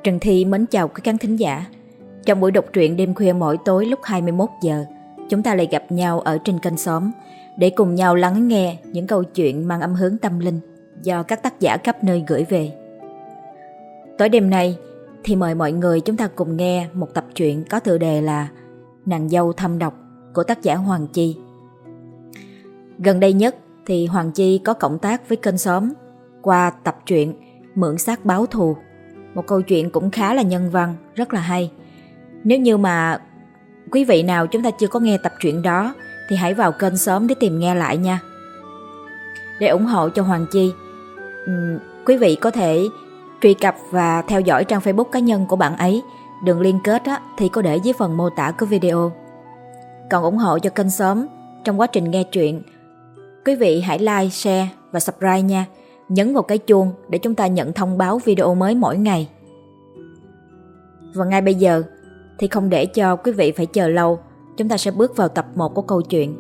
Trần Thi mến chào quý khán thính giả. Trong buổi đọc truyện đêm khuya mỗi tối lúc 21 giờ, chúng ta lại gặp nhau ở trên kênh Xóm để cùng nhau lắng nghe những câu chuyện mang âm hướng tâm linh do các tác giả khắp nơi gửi về. Tối đêm nay thì mời mọi người chúng ta cùng nghe một tập truyện có tựa đề là Nàng dâu thâm độc của tác giả Hoàng Chi. Gần đây nhất thì Hoàng Chi có cộng tác với kênh Xóm qua tập truyện Mượn xác báo thù, một câu chuyện cũng khá là nhân văn, rất là hay. Nếu như mà quý vị nào chúng ta chưa có nghe tập truyện đó thì hãy vào kênh Xóm để tìm nghe lại nha. Để ủng hộ cho Hoàng Chi, quý vị có thể truy cập và theo dõi trang Facebook cá nhân của bạn ấy. Đường liên kết thì có để dưới phần mô tả của video. Còn ủng hộ cho kênh Xóm trong quá trình nghe truyện, quý vị hãy like, share và subscribe nha. Nhấn vào cái chuông để chúng ta nhận thông báo video mới mỗi ngày. Và ngay bây giờ thì không để cho quý vị phải chờ lâu, chúng ta sẽ bước vào tập 1 của câu chuyện.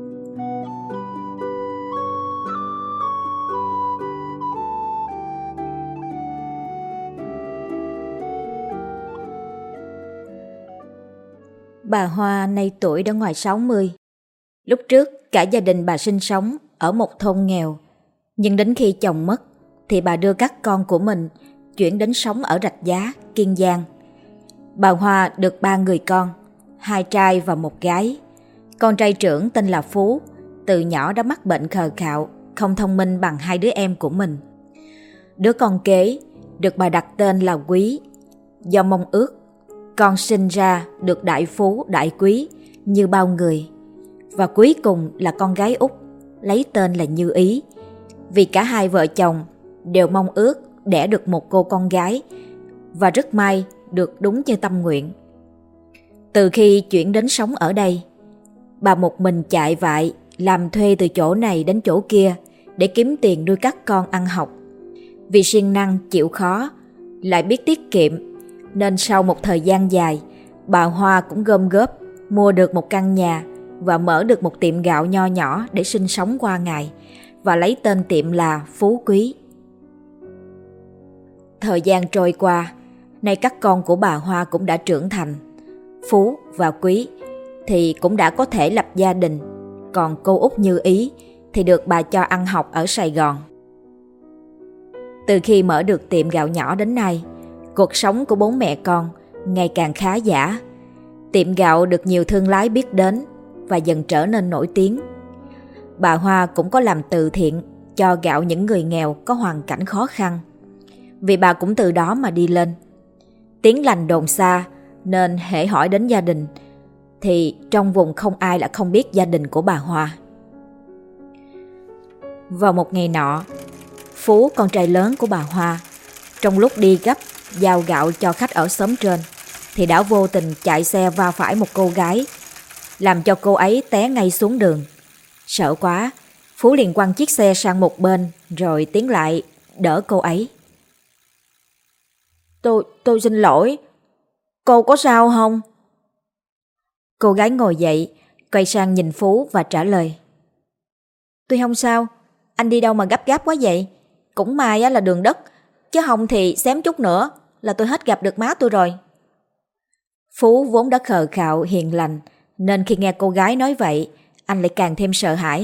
Bà Hoa nay tuổi đã ngoài 60. Lúc trước cả gia đình bà sinh sống ở một thôn nghèo, nhưng đến khi chồng mất thì bà đưa các con của mình chuyển đến sống ở Rạch Giá, Kiên Giang. Bà Hoa được 3 người con, 2 trai và 1 gái. Con trai trưởng tên là Phú, từ nhỏ đã mắc bệnh khờ khạo, không thông minh bằng 2 đứa em của mình. Đứa con kế được bà đặt tên là Quý, do mong ước con sinh ra được đại phú đại quý như bao người. Và cuối cùng là con gái út, lấy tên là Như Ý, vì cả hai vợ chồng đều mong ước đẻ được một cô con gái, và rất may được đúng như tâm nguyện. Từ khi chuyển đến sống ở đây, bà một mình chạy vại làm thuê từ chỗ này đến chỗ kia để kiếm tiền nuôi các con ăn học. Vì siêng năng chịu khó, lại biết tiết kiệm, nên sau một thời gian dài, bà Hoa cũng gom góp mua được một căn nhà và mở được một tiệm gạo nho nhỏ để sinh sống qua ngày, và lấy tên tiệm là Phú Quý. Thời gian trôi qua, nay các con của bà Hoa cũng đã trưởng thành. Phú và Quý thì cũng đã có thể lập gia đình, còn cô út Như Ý thì được bà cho ăn học ở Sài Gòn. Từ khi mở được tiệm gạo nhỏ đến nay, cuộc sống của 4 mẹ con ngày càng khá giả. Tiệm gạo được nhiều thương lái biết đến và dần trở nên nổi tiếng. Bà Hoa cũng có làm từ thiện cho gạo những người nghèo có hoàn cảnh khó khăn, vì bà cũng từ đó mà đi lên. Tiếng lành đồn xa, nên hễ hỏi đến gia đình thì trong vùng không ai là không biết gia đình của bà Hoa. Vào một ngày nọ, Phú, con trai lớn của bà Hoa, trong lúc đi gấp giao gạo cho khách ở xóm trên, thì đã vô tình chạy xe va phải một cô gái, làm cho cô ấy té ngay xuống đường. Sợ quá, Phú liền quăng chiếc xe sang một bên rồi tiến lại đỡ cô ấy. Tôi xin lỗi, cô có sao không? Cô gái ngồi dậy, quay sang nhìn Phú và trả lời. Tôi không sao, anh đi đâu mà gấp gáp quá vậy? Cũng may là đường đất, chứ không thì xém chút nữa là tôi hết gặp được má tôi rồi. Phú vốn đã khờ khạo hiền lành, nên khi nghe cô gái nói vậy, anh lại càng thêm sợ hãi.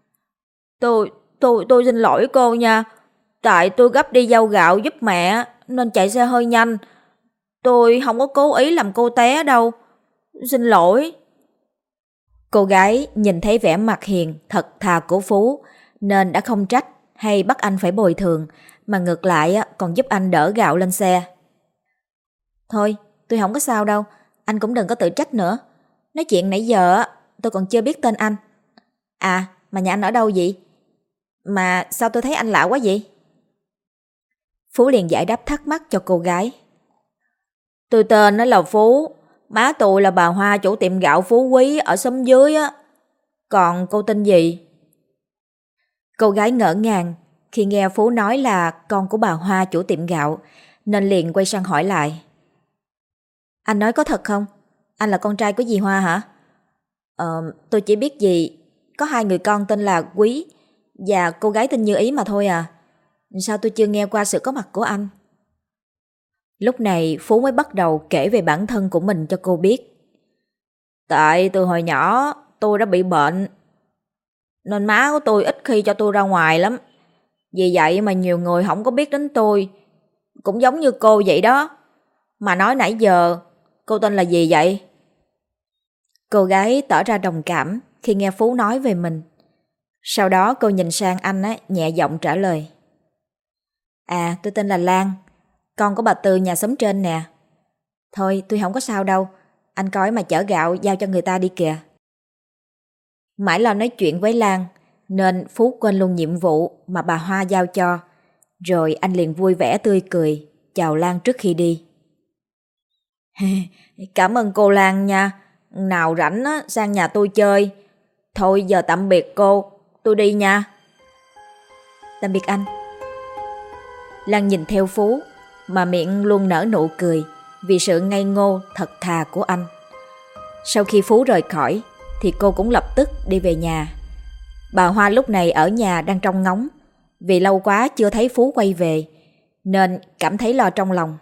Tôi xin lỗi cô nha, tại tôi gấp đi giao gạo giúp mẹ nên chạy xe hơi nhanh. Tôi không có cố ý làm cô té đâu, xin lỗi. Cô gái nhìn thấy vẻ mặt hiền thật thà của Phú nên đã không trách hay bắt anh phải bồi thường, mà ngược lại còn giúp anh đỡ gạo lên xe. Thôi, tôi không có sao đâu, anh cũng đừng có tự trách nữa. Nói chuyện nãy giờ tôi còn chưa biết tên anh. À, mà nhà anh ở đâu vậy? Mà sao tôi thấy anh lạ quá vậy? Phú liền giải đáp thắc mắc cho cô gái. Tôi tên nó là Phú, má tôi là bà Hoa chủ tiệm gạo Phú Quý ở xóm dưới á. Còn cô tên gì? Cô gái ngỡ ngàng khi nghe Phú nói là con của bà Hoa chủ tiệm gạo, nên liền quay sang hỏi lại. Anh nói có thật không? Anh là con trai của dì Hoa hả? Tôi chỉ biết dì có 2 người con tên là Quý và cô gái tên Như Ý mà thôi à. Sao tôi chưa nghe qua sự có mặt của anh? Lúc này Phú mới bắt đầu kể về bản thân của mình cho cô biết. Tại từ hồi nhỏ tôi đã bị bệnh, nên má của tôi ít khi cho tôi ra ngoài lắm. Vì vậy mà nhiều người không có biết đến tôi. Cũng giống như cô vậy đó. Mà nói nãy giờ, cô tên là gì vậy? Cô gái tỏ ra đồng cảm khi nghe Phú nói về mình. Sau đó cô nhìn sang anh nhẹ giọng trả lời. À, tôi tên là Lan, con của bà Tư nhà xóm trên nè. Thôi, tôi không có sao đâu, anh coi mà chở gạo giao cho người ta đi kìa. Mãi lo nói chuyện với Lan, nên Phú quên luôn nhiệm vụ mà bà Hoa giao cho. Rồi anh liền vui vẻ tươi cười, chào Lan trước khi đi. Cảm ơn cô Lan nha, nào rảnh sang nhà tôi chơi. Thôi giờ tạm biệt cô, tôi đi nha. Tạm biệt anh. Lan nhìn theo Phú mà miệng luôn nở nụ cười vì sự ngây ngô thật thà của anh. Sau khi Phú rời khỏi thì cô cũng lập tức đi về nhà. Bà Hoa lúc này ở nhà đang trông ngóng, vì lâu quá chưa thấy Phú quay về nên cảm thấy lo trong lòng.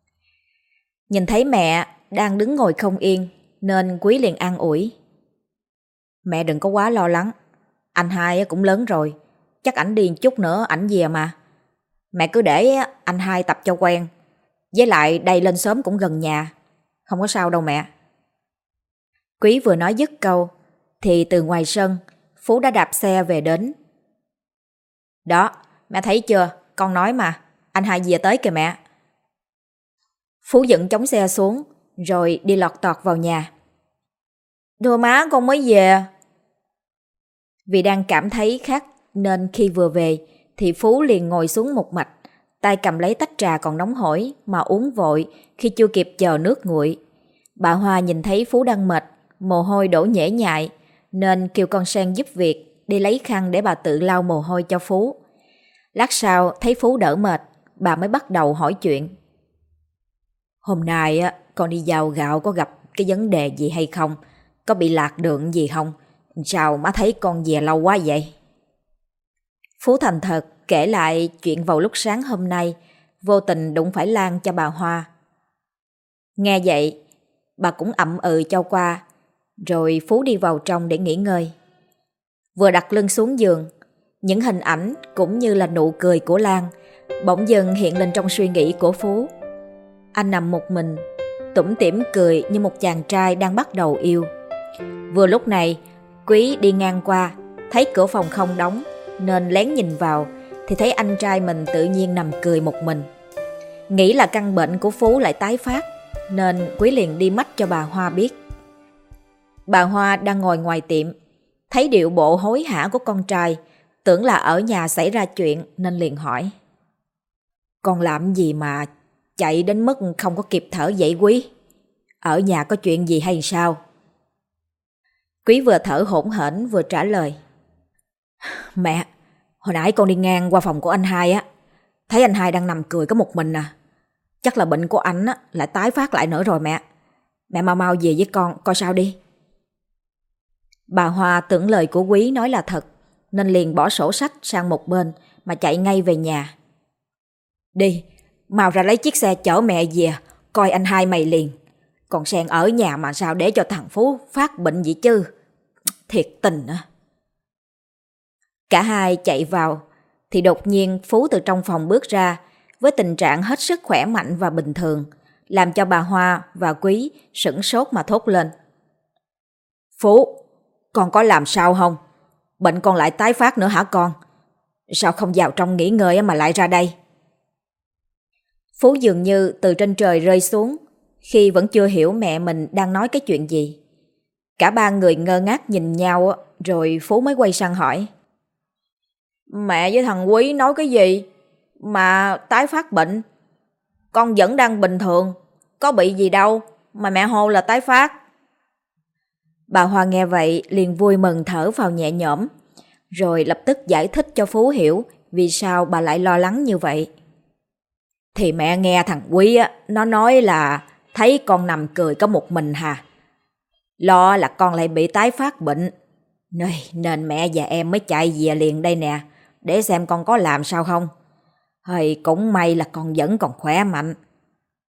Nhìn thấy mẹ đang đứng ngồi không yên nên Quý liền an ủi. Mẹ đừng có quá lo lắng, anh hai cũng lớn rồi, chắc ảnh đi chút nữa ảnh về mà. Mẹ cứ để anh hai tập cho quen, với lại đây lên xóm cũng gần nhà, không có sao đâu mẹ. Quý vừa nói dứt câu thì từ ngoài sân Phú đã đạp xe về đến. Đó, mẹ thấy chưa, con nói mà, anh hai về tới kìa mẹ. Phú dựng chống xe xuống rồi đi lọt tọt vào nhà. Thưa má, con mới về. Vì đang cảm thấy khát nên khi vừa về thì Phú liền ngồi xuống một mạch, tay cầm lấy tách trà còn nóng hổi mà uống vội khi chưa kịp chờ nước nguội. Bà Hoa nhìn thấy Phú đang mệt, mồ hôi đổ nhễ nhại nên kêu con Sen giúp việc đi lấy khăn để bà tự lau mồ hôi cho Phú. Lát sau thấy Phú đỡ mệt, bà mới bắt đầu hỏi chuyện. Hôm nay con đi giao gạo có gặp cái vấn đề gì hay không? Có bị lạc đường gì không? Sao má thấy con về lâu quá vậy? Phú thành thật kể lại chuyện vào lúc sáng hôm nay vô tình đụng phải Lan cho bà Hoa. Nghe vậy, bà cũng ậm ừ cho qua, rồi Phú đi vào trong để nghỉ ngơi. Vừa đặt lưng xuống giường, những hình ảnh cũng như là nụ cười của Lan bỗng dưng hiện lên trong suy nghĩ của Phú. Anh nằm một mình, tủm tỉm cười như một chàng trai đang bắt đầu yêu. Vừa lúc này, Quý đi ngang qua, thấy cửa phòng không đóng nên lén nhìn vào thì thấy anh trai mình tự nhiên nằm cười một mình. Nghĩ là căn bệnh của Phú lại tái phát nên Quý liền đi mách cho bà Hoa biết. Bà Hoa đang ngồi ngoài tiệm, thấy điệu bộ hối hả của con trai, tưởng là ở nhà xảy ra chuyện nên liền hỏi. Con làm gì mà chạy đến mức không có kịp thở vậy Quý? Ở nhà có chuyện gì hay sao? Quý vừa thở hổn hển vừa trả lời. Mẹ, hồi nãy con đi ngang qua phòng của anh hai thấy anh hai đang nằm cười có một mình à. Chắc là bệnh của anh lại tái phát lại nữa rồi mẹ. Mẹ mau mau về với con coi sao đi. Bà Hoa tưởng lời của Quý nói là thật nên liền bỏ sổ sách sang một bên mà chạy ngay về nhà. Đi, mau ra lấy chiếc xe chở mẹ về, coi anh hai mày liền. Còn Sen ở nhà mà sao để cho thằng Phú phát bệnh vậy chứ? Thiệt tình á. Cả hai chạy vào thì đột nhiên Phú từ trong phòng bước ra với tình trạng hết sức khỏe mạnh và bình thường, làm cho bà Hoa và Quý sửng sốt mà thốt lên. Phú, con có làm sao không? Bệnh con lại tái phát nữa hả con? Sao không vào trong nghỉ ngơi mà lại ra đây? Phú dường như từ trên trời rơi xuống khi vẫn chưa hiểu mẹ mình đang nói cái chuyện gì. Cả ba người ngơ ngác nhìn nhau rồi Phú mới quay sang hỏi. Mẹ với thằng Quý nói cái gì mà tái phát bệnh? Con vẫn đang bình thường, có bị gì đâu mà mẹ hô là tái phát. Bà Hoa nghe vậy liền vui mừng thở vào nhẹ nhõm, rồi lập tức giải thích cho Phú hiểu vì sao bà lại lo lắng như vậy. Thì mẹ nghe thằng Quý nó nói là thấy con nằm cười có một mình hà. Lo là con lại bị tái phát bệnh, nên mẹ và em mới chạy về liền đây nè, để xem con có làm sao không. Cũng may là con vẫn còn khỏe mạnh.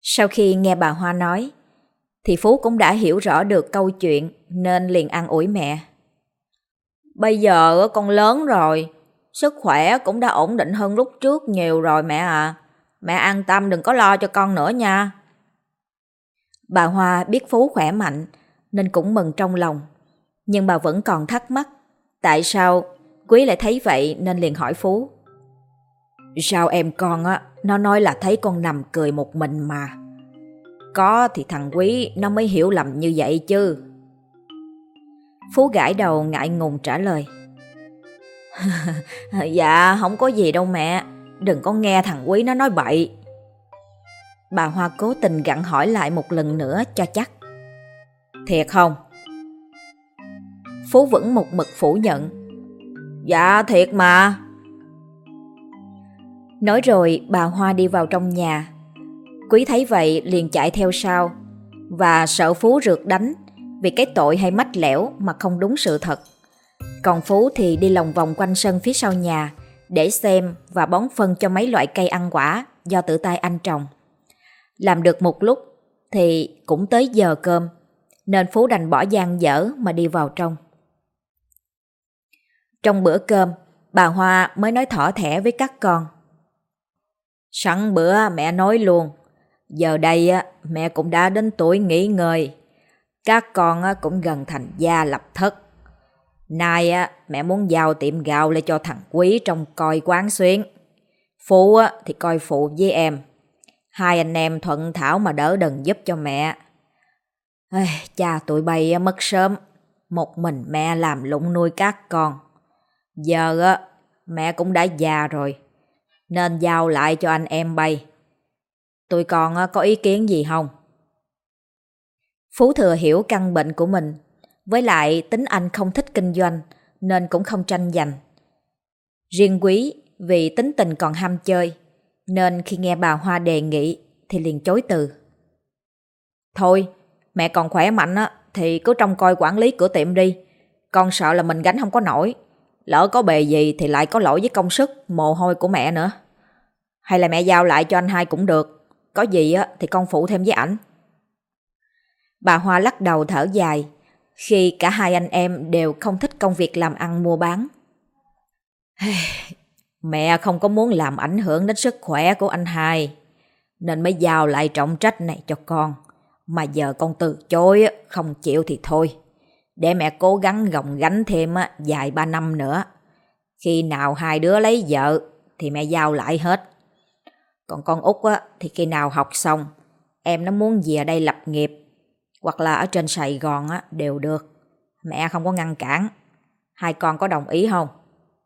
Sau khi nghe bà Hoa nói, thì Phú cũng đã hiểu rõ được câu chuyện nên liền an ủi mẹ. Bây giờ con lớn rồi, sức khỏe cũng đã ổn định hơn lúc trước nhiều rồi mẹ à. Mẹ an tâm đừng có lo cho con nữa nha. Bà Hoa biết Phú khỏe mạnh nên cũng mừng trong lòng. Nhưng bà vẫn còn thắc mắc tại sao Quý lại thấy vậy nên liền hỏi Phú. Sao em con nó nói là thấy con nằm cười một mình mà. Có thì thằng Quý nó mới hiểu lầm như vậy chứ. Phú gãi đầu ngại ngùng trả lời. Dạ không có gì đâu mẹ, đừng có nghe thằng Quý nó nói bậy. Bà Hoa cố tình gặng hỏi lại một lần nữa cho chắc. Thiệt không? Phú vẫn một mực phủ nhận. Dạ thiệt mà. Nói rồi bà Hoa đi vào trong nhà. Quý thấy vậy liền chạy theo sau và sợ Phú rượt đánh vì cái tội hay mách lẻo mà không đúng sự thật. Còn Phú thì đi lòng vòng quanh sân phía sau nhà để xem và bón phân cho mấy loại cây ăn quả do tự tay anh trồng. Làm được một lúc thì cũng tới giờ cơm nên Phú đành bỏ dang dở mà đi vào trong. Trong bữa cơm, bà Hoa mới nói thỏ thẻ với các con. Sẵn bữa mẹ nói luôn, giờ đây mẹ cũng đã đến tuổi nghỉ ngơi. Các con cũng gần thành gia lập thất. Nay mẹ muốn giao tiệm gạo lại cho thằng Quý trông coi quán xuyến. Phú thì coi phụ với em. Hai anh em thuận thảo mà đỡ đần giúp cho mẹ. Cha tụi bay mất sớm, một mình mẹ làm lụng nuôi các con. Giờ mẹ cũng đã già rồi, nên giao lại cho anh em bay. Tụi con có ý kiến gì không? Phú thừa hiểu căn bệnh của mình, với lại tính anh không thích kinh doanh nên cũng không tranh giành. Riêng Quý vì tính tình còn ham chơi nên khi nghe bà Hoa đề nghị thì liền chối từ. Thôi, mẹ còn khỏe mạnh thì cứ trông coi quản lý cửa tiệm đi. Con sợ là mình gánh không có nổi. Lỡ có bề gì thì lại có lỗi với công sức, mồ hôi của mẹ nữa. Hay là mẹ giao lại cho anh hai cũng được. Có gì thì con phụ thêm với ảnh. Bà Hoa lắc đầu thở dài khi cả hai anh em đều không thích công việc làm ăn mua bán. Mẹ không có muốn làm ảnh hưởng đến sức khỏe của anh hai nên mới giao lại trọng trách này cho con. Mà giờ con từ chối không chịu thì thôi. Để mẹ cố gắng gồng gánh thêm vài ba năm nữa. Khi nào hai đứa lấy vợ thì mẹ giao lại hết. Còn con út thì khi nào học xong em nó muốn về đây lập nghiệp hoặc là ở trên Sài Gòn đều được. Mẹ không có ngăn cản. Hai con có đồng ý không?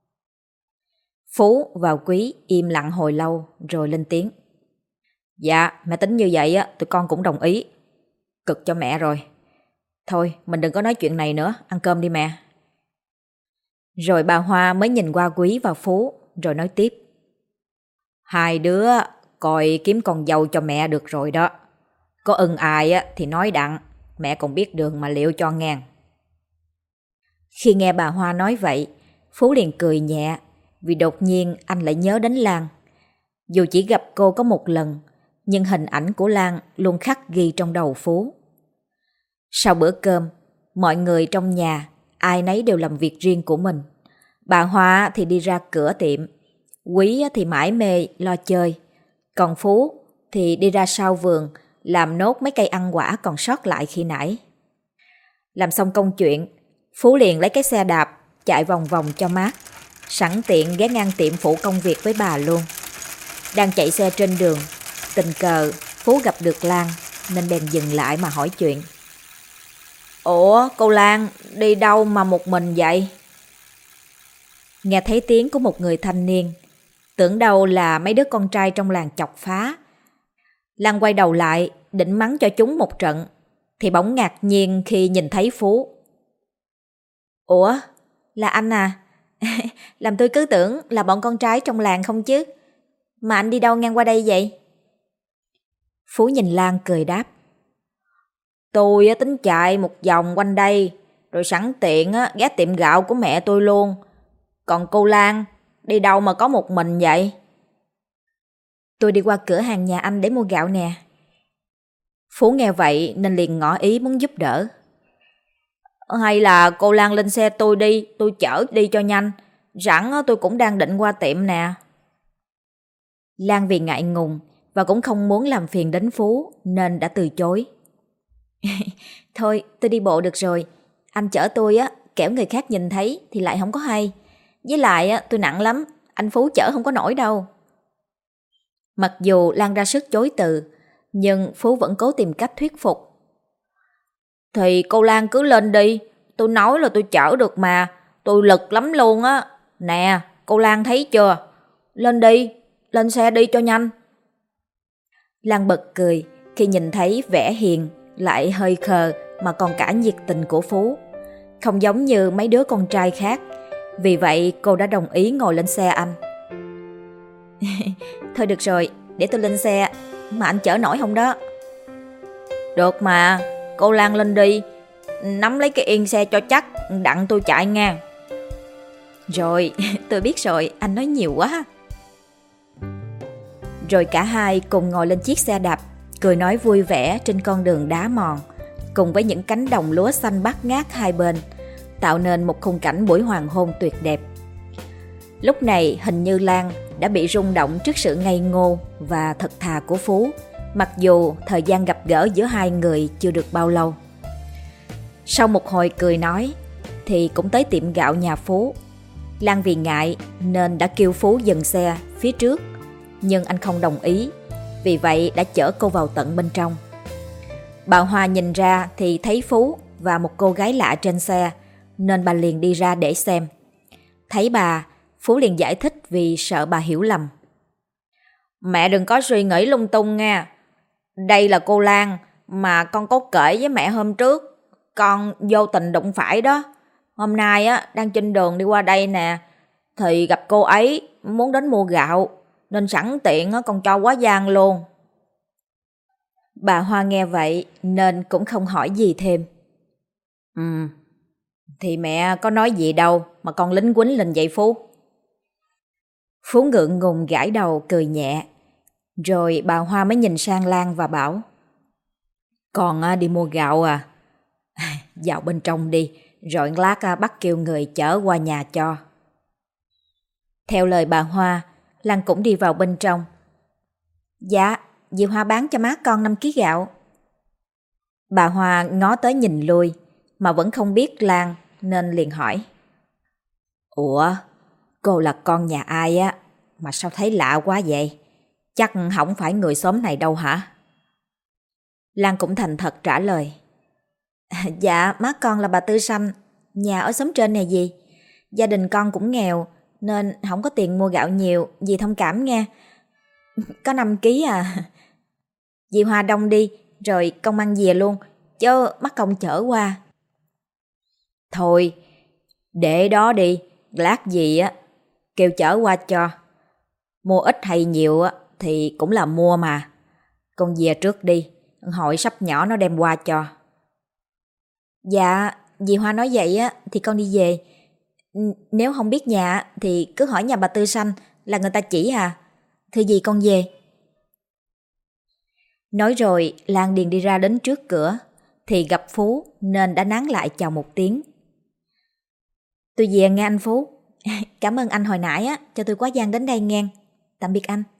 Phú và Quý im lặng hồi lâu rồi lên tiếng. Dạ, mẹ tính như vậy tụi con cũng đồng ý. Cực cho mẹ rồi. Thôi, mình đừng có nói chuyện này nữa, ăn cơm đi mẹ. Rồi bà Hoa mới nhìn qua Quý và Phú rồi nói tiếp. Hai đứa coi kiếm con dâu cho mẹ được rồi đó. Có ưng ai thì nói đặng, mẹ còn biết đường mà liệu cho ngang. Khi nghe bà Hoa nói vậy, Phú liền cười nhẹ vì đột nhiên anh lại nhớ đến Lan. Dù chỉ gặp cô có một lần, nhưng hình ảnh của Lan luôn khắc ghi trong đầu Phú. Sau bữa cơm, mọi người trong nhà ai nấy đều làm việc riêng của mình. Bà Hoa thì đi ra cửa tiệm, Quý thì mải mê lo chơi, còn Phú thì đi ra sau vườn làm nốt mấy cây ăn quả còn sót lại khi nãy. Làm xong công chuyện, Phú liền lấy cái xe đạp chạy vòng vòng cho mát, sẵn tiện ghé ngang tiệm phụ công việc với bà luôn. Đang chạy xe trên đường, tình cờ Phú gặp được Lan nên bèn dừng lại mà hỏi chuyện. Ủa cô Lan, đi đâu mà một mình vậy? Nghe thấy tiếng của một người thanh niên, tưởng đâu là mấy đứa con trai trong làng chọc phá. Lan quay đầu lại định mắng cho chúng một trận thì bỗng ngạc nhiên khi nhìn thấy Phú. Ủa, là anh à? Làm tôi cứ tưởng là bọn con trai trong làng không chứ. Mà anh đi đâu ngang qua đây vậy? Phú nhìn Lan cười đáp. Tôi tính chạy một vòng quanh đây, rồi sẵn tiện ghé tiệm gạo của mẹ tôi luôn. Còn cô Lan, đi đâu mà có một mình vậy? Tôi đi qua cửa hàng nhà anh để mua gạo nè. Phú nghe vậy nên liền ngỏ ý muốn giúp đỡ. Hay là cô Lan lên xe tôi đi, tôi chở đi cho nhanh. Rẵng tôi cũng đang định qua tiệm nè. Lan vì ngại ngùng và cũng không muốn làm phiền đến Phú nên đã từ chối. Thôi tôi đi bộ được rồi. Anh chở tôi á, kẻo người khác nhìn thấy thì lại không có hay. Với lại á, tôi nặng lắm, anh Phú chở không có nổi đâu. Mặc dù Lan ra sức chối từ, nhưng Phú vẫn cố tìm cách thuyết phục. Thì cô Lan cứ lên đi, tôi nói là tôi chở được mà, tôi lực lắm luôn á. Nè, cô Lan thấy chưa? Lên đi, lên xe đi cho nhanh. Lan bật cười khi nhìn thấy vẻ hiền lại hơi khờ mà còn cả nhiệt tình của Phú. Không giống như mấy đứa con trai khác. Vì vậy cô đã đồng ý ngồi lên xe anh. Thôi được rồi, để tôi lên xe. Mà anh chở nổi không đó? Được mà, cô Lan lên đi. Nắm lấy cái yên xe cho chắc, đặng tôi chạy nha. Rồi, tôi biết rồi, anh nói nhiều quá. Rồi cả hai cùng ngồi lên chiếc xe đạp, cười nói vui vẻ trên con đường đá mòn, cùng với những cánh đồng lúa xanh bát ngát hai bên, tạo nên một khung cảnh buổi hoàng hôn tuyệt đẹp. Lúc này hình như Lan đã bị rung động trước sự ngây ngô và thật thà của Phú, mặc dù thời gian gặp gỡ giữa hai người chưa được bao lâu. Sau một hồi cười nói thì cũng tới tiệm gạo nhà Phú. Lan vì ngại nên đã kêu Phú dừng xe phía trước, nhưng anh không đồng ý, vì vậy đã chở cô vào tận bên trong. Bà Hoa nhìn ra thì thấy Phú và một cô gái lạ trên xe, nên bà liền đi ra để xem. Thấy bà, Phú liền giải thích vì sợ bà hiểu lầm. Mẹ đừng có suy nghĩ lung tung nha. Đây là cô Lan mà con có kể với mẹ hôm trước. Con vô tình đụng phải đó. Hôm nay á đang trên đường đi qua đây nè, thì gặp cô ấy muốn đến mua gạo, nên sẵn tiện á con cho quá giang luôn. Bà Hoa nghe vậy nên cũng không hỏi gì thêm. Thì mẹ có nói gì đâu mà con lính quýnh lên vậy Phú? Phú ngượng ngùng gãi đầu cười nhẹ. Rồi bà Hoa mới nhìn sang Lan và bảo: Con đi mua gạo à? Vào bên trong đi, rồi lát bắt kêu người chở qua nhà cho. Theo lời bà Hoa, Lan cũng đi vào bên trong. Dạ, dì Hoa bán cho má con 5 kg gạo. Bà Hoa ngó tới nhìn lui mà vẫn không biết Lan nên liền hỏi: Ủa, cô là con nhà ai á mà sao thấy lạ quá vậy? Chắc không phải người xóm này đâu hả? Lan cũng thành thật trả lời: Dạ, má con là bà Tư Sanh, nhà ở xóm trên này dì. Gia đình con cũng nghèo nên không có tiền mua gạo nhiều, dì thông cảm nha. Có 5 kg à. Dì Hoa đông đi, rồi con mang về luôn, chứ mắc công chở qua. Thôi, để đó đi, lát gì á kêu chở qua cho. Mua ít hay nhiều á thì cũng là mua mà. Con về trước đi, hội sắp nhỏ nó đem qua cho. Dạ, dì Hoa nói vậy á thì con đi về. Nếu không biết nhà thì cứ hỏi nhà bà Tư Sanh là người ta chỉ à. Thưa dì con về. Nói rồi Lan điền đi ra đến trước cửa thì gặp Phú nên đã nán lại chào một tiếng. Tôi về nghe anh Phú. Cảm ơn anh hồi nãy á cho tôi quá gian đến đây nghe. Tạm biệt anh.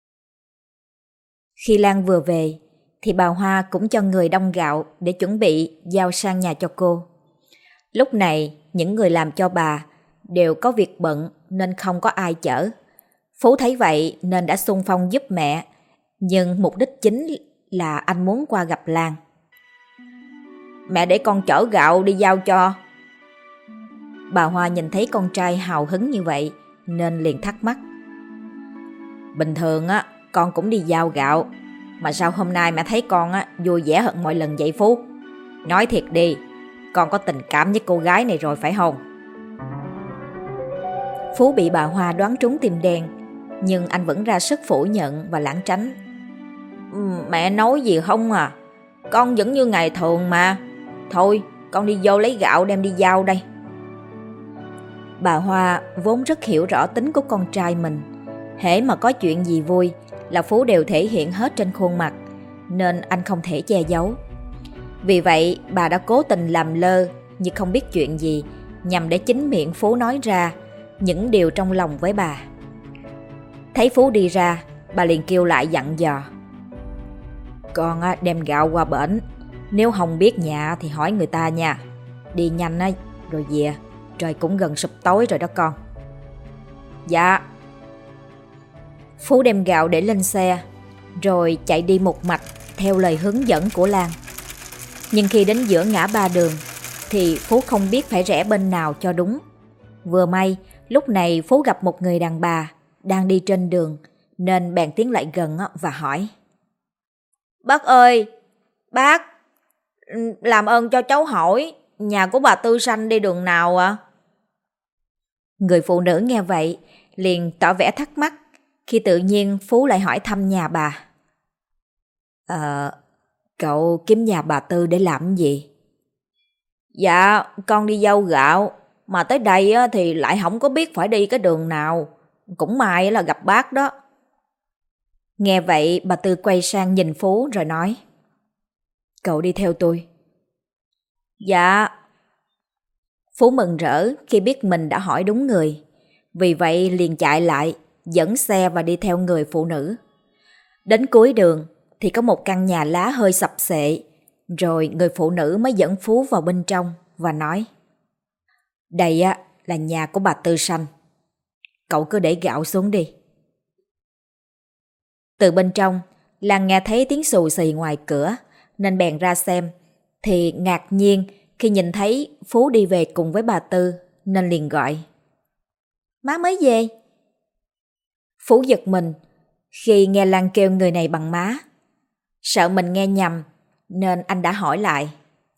Khi Lan vừa về thì bà Hoa cũng cho người đong gạo để chuẩn bị giao sang nhà cho cô. Lúc này những người làm cho bà đều có việc bận nên không có ai chở. Phú thấy vậy nên đã xung phong giúp mẹ, nhưng mục đích chính là anh muốn qua gặp Lan. Mẹ để con chở gạo đi giao cho. Bà Hoa nhìn thấy con trai hào hứng như vậy nên liền thắc mắc. Bình thường á con cũng đi giao gạo, mà sao hôm nay mẹ thấy con á vui vẻ hơn mọi lần vậy Phú? Nói thiệt đi, con có tình cảm với cô gái này rồi phải không? Phú bị bà Hoa đoán trúng tim đen, nhưng anh vẫn ra sức phủ nhận và lảng tránh. Mẹ nói gì không à? Con vẫn như ngày thường mà. Thôi, con đi vô lấy gạo đem đi giao đây. Bà Hoa vốn rất hiểu rõ tính của con trai mình. Hễ mà có chuyện gì vui là Phú đều thể hiện hết trên khuôn mặt. nên anh không thể che giấu. Vì vậy bà đã cố tình làm lơ như không biết chuyện gì, nhằm để chính miệng Phú nói ra những điều trong lòng với bà. Thấy Phú đi ra, bà liền kêu lại dặn dò: "Con đem gạo qua bển, nếu không biết nhà thì hỏi người ta nha. Đi nhanh rồi về, trời cũng gần sụp tối rồi đó con." "Dạ." Phú đem gạo để lên xe, rồi chạy đi một mạch theo lời hướng dẫn của Lan. Nhưng khi đến giữa ngã ba đường thì Phú không biết phải rẽ bên nào cho đúng. Vừa may lúc này Phú gặp một người đàn bà đang đi trên đường, nên bèn tiến lại gần và hỏi: "Bác ơi, bác, làm ơn cho cháu hỏi, nhà của bà Tư Sanh đi đường nào ạ?" Người phụ nữ nghe vậy liền tỏ vẻ thắc mắc khi tự nhiên Phú lại hỏi thăm nhà bà. Cậu kiếm nhà bà Tư để làm gì?" "Dạ, con đi dâu gạo, mà tới đây thì lại không có biết phải đi cái đường nào. Cũng may là gặp bác đó." Nghe vậy bà Tư quay sang nhìn Phú rồi nói: "Cậu đi theo tôi." "Dạ." Phú mừng rỡ khi biết mình đã hỏi đúng người, vì vậy liền chạy lại, dẫn xe và đi theo người phụ nữ. Đến cuối đường thì có một căn nhà lá hơi xập xệ, rồi người phụ nữ mới dẫn Phú vào bên trong và nói: "Đây là nhà của bà Tư Sanh. Cậu cứ để gạo xuống đi." Từ bên trong, Lan nghe thấy tiếng xù xì ngoài cửa nên bèn ra xem, thì ngạc nhiên khi nhìn thấy Phú đi về cùng với bà Tư nên liền gọi: "Má mới về." Phú giật mình khi nghe Lan kêu người này bằng má. Sợ mình nghe nhầm nên anh đã hỏi lại: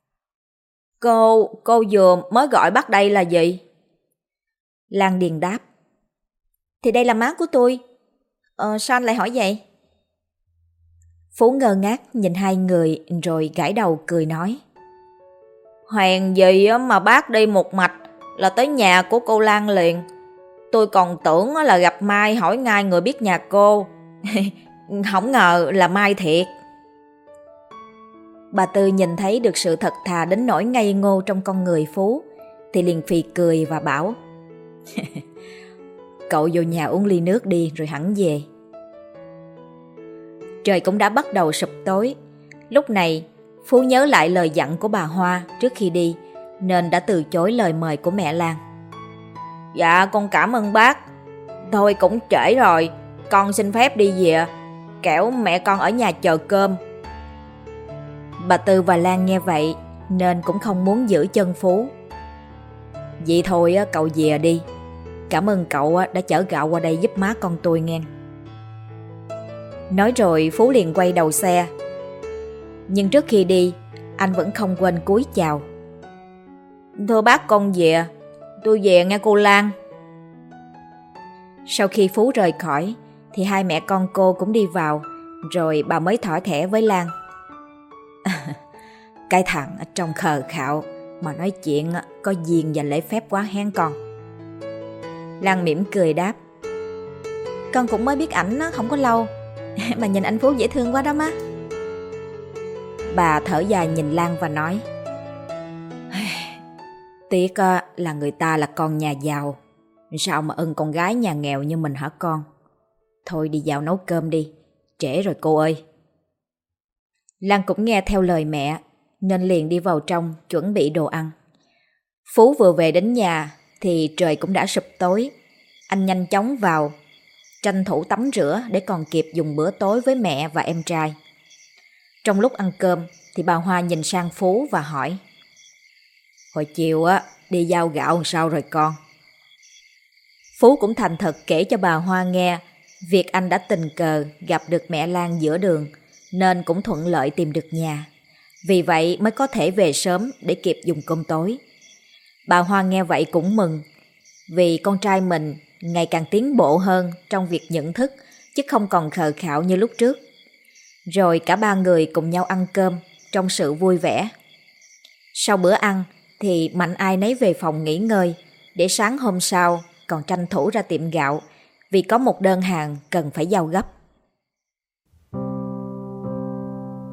Cô vừa mới gọi bác đây là gì?" Lan điền đáp: "Thì đây là má của tôi. Sao anh lại hỏi vậy?" Phú ngơ ngác nhìn hai người rồi gãi đầu cười nói: "Hèn gì mà bác đi một mạch là tới nhà của cô Lan liền. Tôi còn tưởng là gặp Mai hỏi ngay người biết nhà cô. Không ngờ là Mai thiệt." Bà Tư nhìn thấy được sự thật thà đến nỗi ngây ngô trong con người Phú thì liền phì cười và bảo: "Cậu vô nhà uống ly nước đi rồi hẳn về." Trời cũng đã bắt đầu sụp tối. Lúc này Phú nhớ lại lời dặn của bà Hoa trước khi đi nên đã từ chối lời mời của mẹ Lan. "Dạ con cảm ơn bác. Thôi cũng trễ rồi, con xin phép đi về, kẻo mẹ con ở nhà chờ cơm." Bà Tư và Lan nghe vậy nên cũng không muốn giữ chân Phú. "Vậy thôi cậu về đi. Cảm ơn cậu đã chở gạo qua đây giúp má con tôi nghe." Nói rồi Phú liền quay đầu xe. Nhưng trước khi đi, anh vẫn không quên cúi chào: "Thưa bác, con về. Tôi về nghe cô Lan." Sau khi Phú rời khỏi thì hai mẹ con cô cũng đi vào, rồi bà mới thỏ thẻ với Lan: "Cái thằng trông khờ khạo mà nói chuyện có duyên và lễ phép quá hen con." Lan mỉm cười đáp: "Con cũng mới biết ảnh không có lâu, mà nhìn anh Phú dễ thương quá đó má." Bà thở dài nhìn Lan và nói: "Tiếc là người ta là con nhà giàu, sao mà ưng con gái nhà nghèo như mình hả con? Thôi đi vào nấu cơm đi, trễ rồi cô ơi." Lan cũng nghe theo lời mẹ nên liền đi vào trong chuẩn bị đồ ăn. Phú vừa về đến nhà thì trời cũng đã sụp tối. Anh nhanh chóng vào, tranh thủ tắm rửa để còn kịp dùng bữa tối với mẹ và em trai. Trong lúc ăn cơm thì bà Hoa nhìn sang Phú và hỏi: "Hồi chiều đi giao gạo làm sao rồi con?" Phú cũng thành thật kể cho bà Hoa nghe việc anh đã tình cờ gặp được mẹ Lan giữa đường nên cũng thuận lợi tìm được nhà. Vì vậy mới có thể về sớm để kịp dùng cơm tối. Bà Hoa nghe vậy cũng mừng, vì con trai mình ngày càng tiến bộ hơn trong việc nhận thức, chứ không còn khờ khạo như lúc trước. Rồi cả ba người cùng nhau ăn cơm trong sự vui vẻ. Sau bữa ăn thì mạnh ai nấy về phòng nghỉ ngơi, để sáng hôm sau còn tranh thủ ra tiệm gạo vì có một đơn hàng cần phải giao gấp.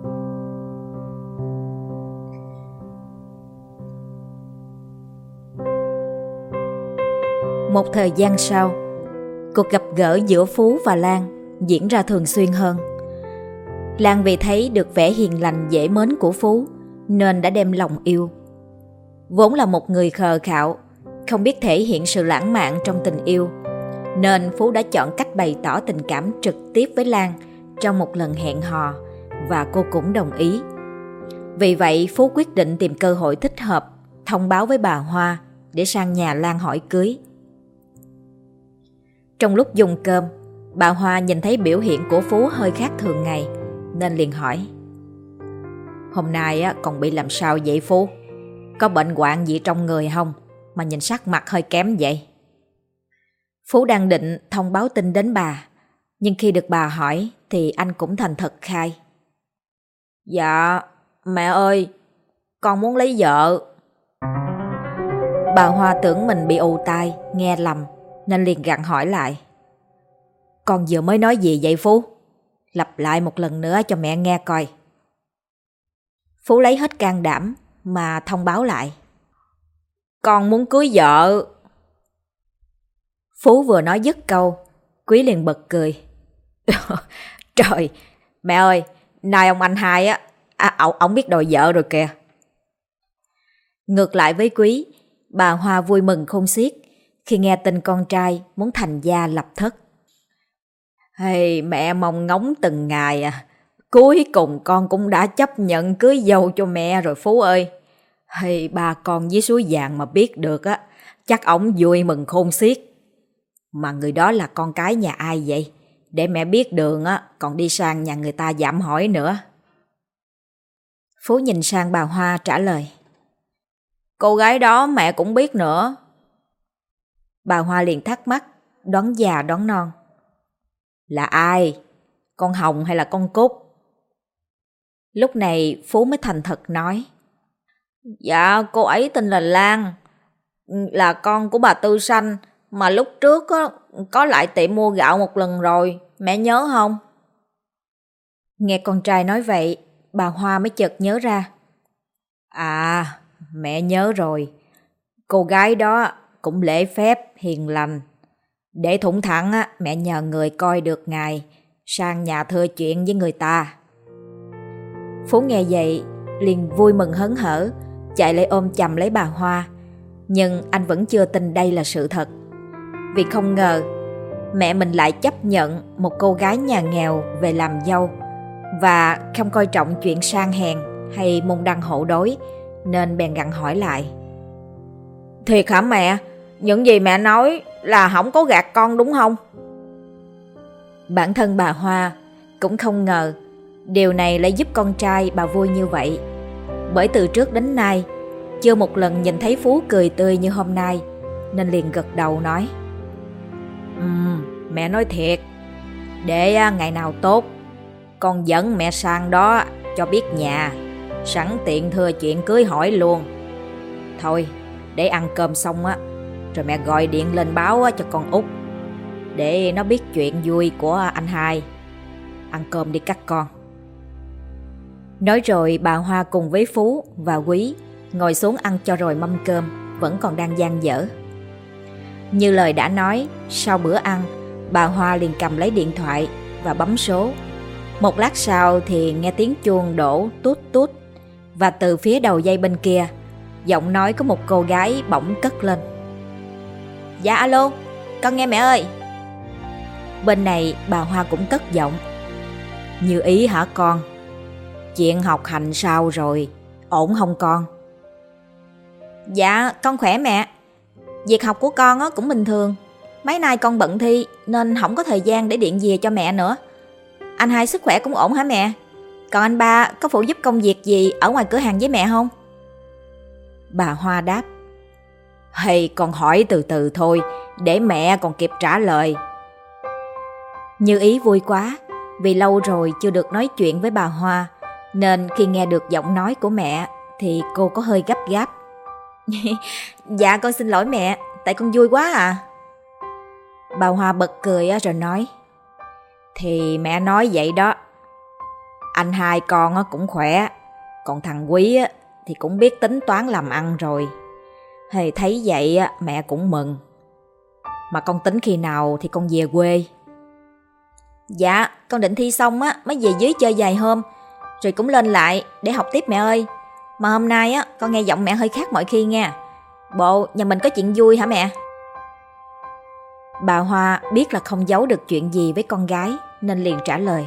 Một thời gian sau, cuộc gặp gỡ giữa Phú và Lan diễn ra thường xuyên hơn. Lan vì thấy được vẻ hiền lành dễ mến của Phú nên đã đem lòng yêu. Vốn là một người khờ khạo, không biết thể hiện sự lãng mạn trong tình yêu, nên Phú đã chọn cách bày tỏ tình cảm trực tiếp với Lan trong một lần hẹn hò, và cô cũng đồng ý. Vì vậy Phú quyết định tìm cơ hội thích hợp thông báo với bà Hoa để sang nhà Lan hỏi cưới. Trong lúc dùng cơm, bà Hoa nhìn thấy biểu hiện của Phú hơi khác thường ngày nên liền hỏi: "Hôm nay còn bị làm sao vậy Phú? Có bệnh hoạn gì trong người không mà nhìn sắc mặt hơi kém vậy?" Phú đang định thông báo tin đến bà, nhưng khi được bà hỏi thì anh cũng thành thật khai: "Dạ, mẹ ơi, con muốn lấy vợ." Bà Hoa tưởng mình bị ù tai, nghe lầm nên liền gặng hỏi lại: "Con vừa mới nói gì vậy Phú? Lặp lại một lần nữa cho mẹ nghe coi." Phú lấy hết can đảm mà thông báo lại: "Con muốn cưới vợ." Phú vừa nói dứt câu, Quý liền bật cười. "Trời, mẹ ơi, nay ông anh hai ổng biết đòi vợ rồi kìa." Ngược lại với Quý, bà Hoa vui mừng khôn xiết khi nghe tin con trai muốn thành gia lập thất. "Hey, mẹ mong ngóng từng ngày cuối cùng con cũng đã chấp nhận cưới dâu cho mẹ rồi Phú ơi. Hey, ba con với suối vàng mà biết được chắc ổng vui mừng khôn xiết. Mà người đó là con cái nhà ai vậy? Để mẹ biết đường còn đi sang nhà người ta dạm hỏi nữa." Phú nhìn sang bà Hoa trả lời: "Cô gái đó mẹ cũng biết nữa." Bà Hoa liền thắc mắc, đoán già đoán non: "Là ai? Con Hồng hay là con Cúc?" Lúc này Phú mới thành thật nói: "Dạ, cô ấy tên là Lan, là con của bà Tư Sanh, mà lúc trước có lại tiệm mua gạo một lần rồi, mẹ nhớ không?" Nghe con trai nói vậy, bà Hoa mới chợt nhớ ra: "À, mẹ nhớ rồi. Cô gái đó cũng lễ phép, hiền lành. Để thủng thẳng mẹ nhờ người coi được ngày sang nhà thưa chuyện với người ta." Phú nghe vậy liền vui mừng hớn hở, chạy lại ôm chầm lấy bà Hoa. Nhưng anh vẫn chưa tin đây là sự thật, vì không ngờ mẹ mình lại chấp nhận một cô gái nhà nghèo về làm dâu, và không coi trọng chuyện sang hèn hay môn đăng hộ đối, nên bèn gặng hỏi lại: "Thiệt hả mẹ? Những gì mẹ nói là không có gạt con đúng không?" Bản thân bà Hoa cũng không ngờ điều này lại giúp con trai bà vui như vậy, bởi từ trước đến nay chưa một lần nhìn thấy Phú cười tươi như hôm nay, nên liền gật đầu nói: Mẹ nói thiệt. Để ngày nào tốt con dẫn mẹ sang đó cho biết nhà, sẵn tiện thưa chuyện cưới hỏi luôn. Thôi, để ăn cơm xong rồi mẹ gọi điện lên báo cho con Út, để nó biết chuyện vui của anh hai. Ăn cơm đi các con." Nói rồi bà Hoa cùng với Phú và Quý ngồi xuống ăn cho rồi mâm cơm vẫn còn đang dang dở. Như lời đã nói, sau bữa ăn, bà Hoa liền cầm lấy điện thoại và bấm số. Một lát sau thì nghe tiếng chuông đổ tút tút, và từ phía đầu dây bên kia, giọng nói của một cô gái bỗng cất lên: "Dạ alo, con nghe mẹ ơi." Bên này bà Hoa cũng cất giọng: "Như ý hả con? Chuyện học hành sao rồi, ổn không con?" "Dạ con khỏe mẹ. Việc học của con cũng bình thường. Mấy nay con bận thi nên không có thời gian để điện về cho mẹ nữa. Anh hai sức khỏe cũng ổn hả mẹ? Còn anh ba có phụ giúp công việc gì ở ngoài cửa hàng với mẹ không?" Bà Hoa đáp: "Hay con hỏi từ từ thôi, để mẹ còn kịp trả lời." Như ý vui quá, vì lâu rồi chưa được nói chuyện với bà Hoa, nên khi nghe được giọng nói của mẹ thì cô có hơi gấp gáp. "Dạ con xin lỗi mẹ, tại con vui quá à." Bà Hoa bật cười rồi nói: "Thì mẹ nói vậy đó. Anh hai con cũng khỏe, còn thằng Quý thì cũng biết tính toán làm ăn rồi. Hay thấy vậy mẹ cũng mừng." Mà con tính khi nào thì con về quê? Dạ, con định thi xong á mới về dưới chơi vài hôm, rồi cũng lên lại để học tiếp mẹ ơi. Mà hôm nay á con nghe giọng mẹ hơi khác mọi khi nha. Bộ nhà mình có chuyện vui hả mẹ? Bà Hoa biết là không giấu được chuyện gì với con gái nên liền trả lời.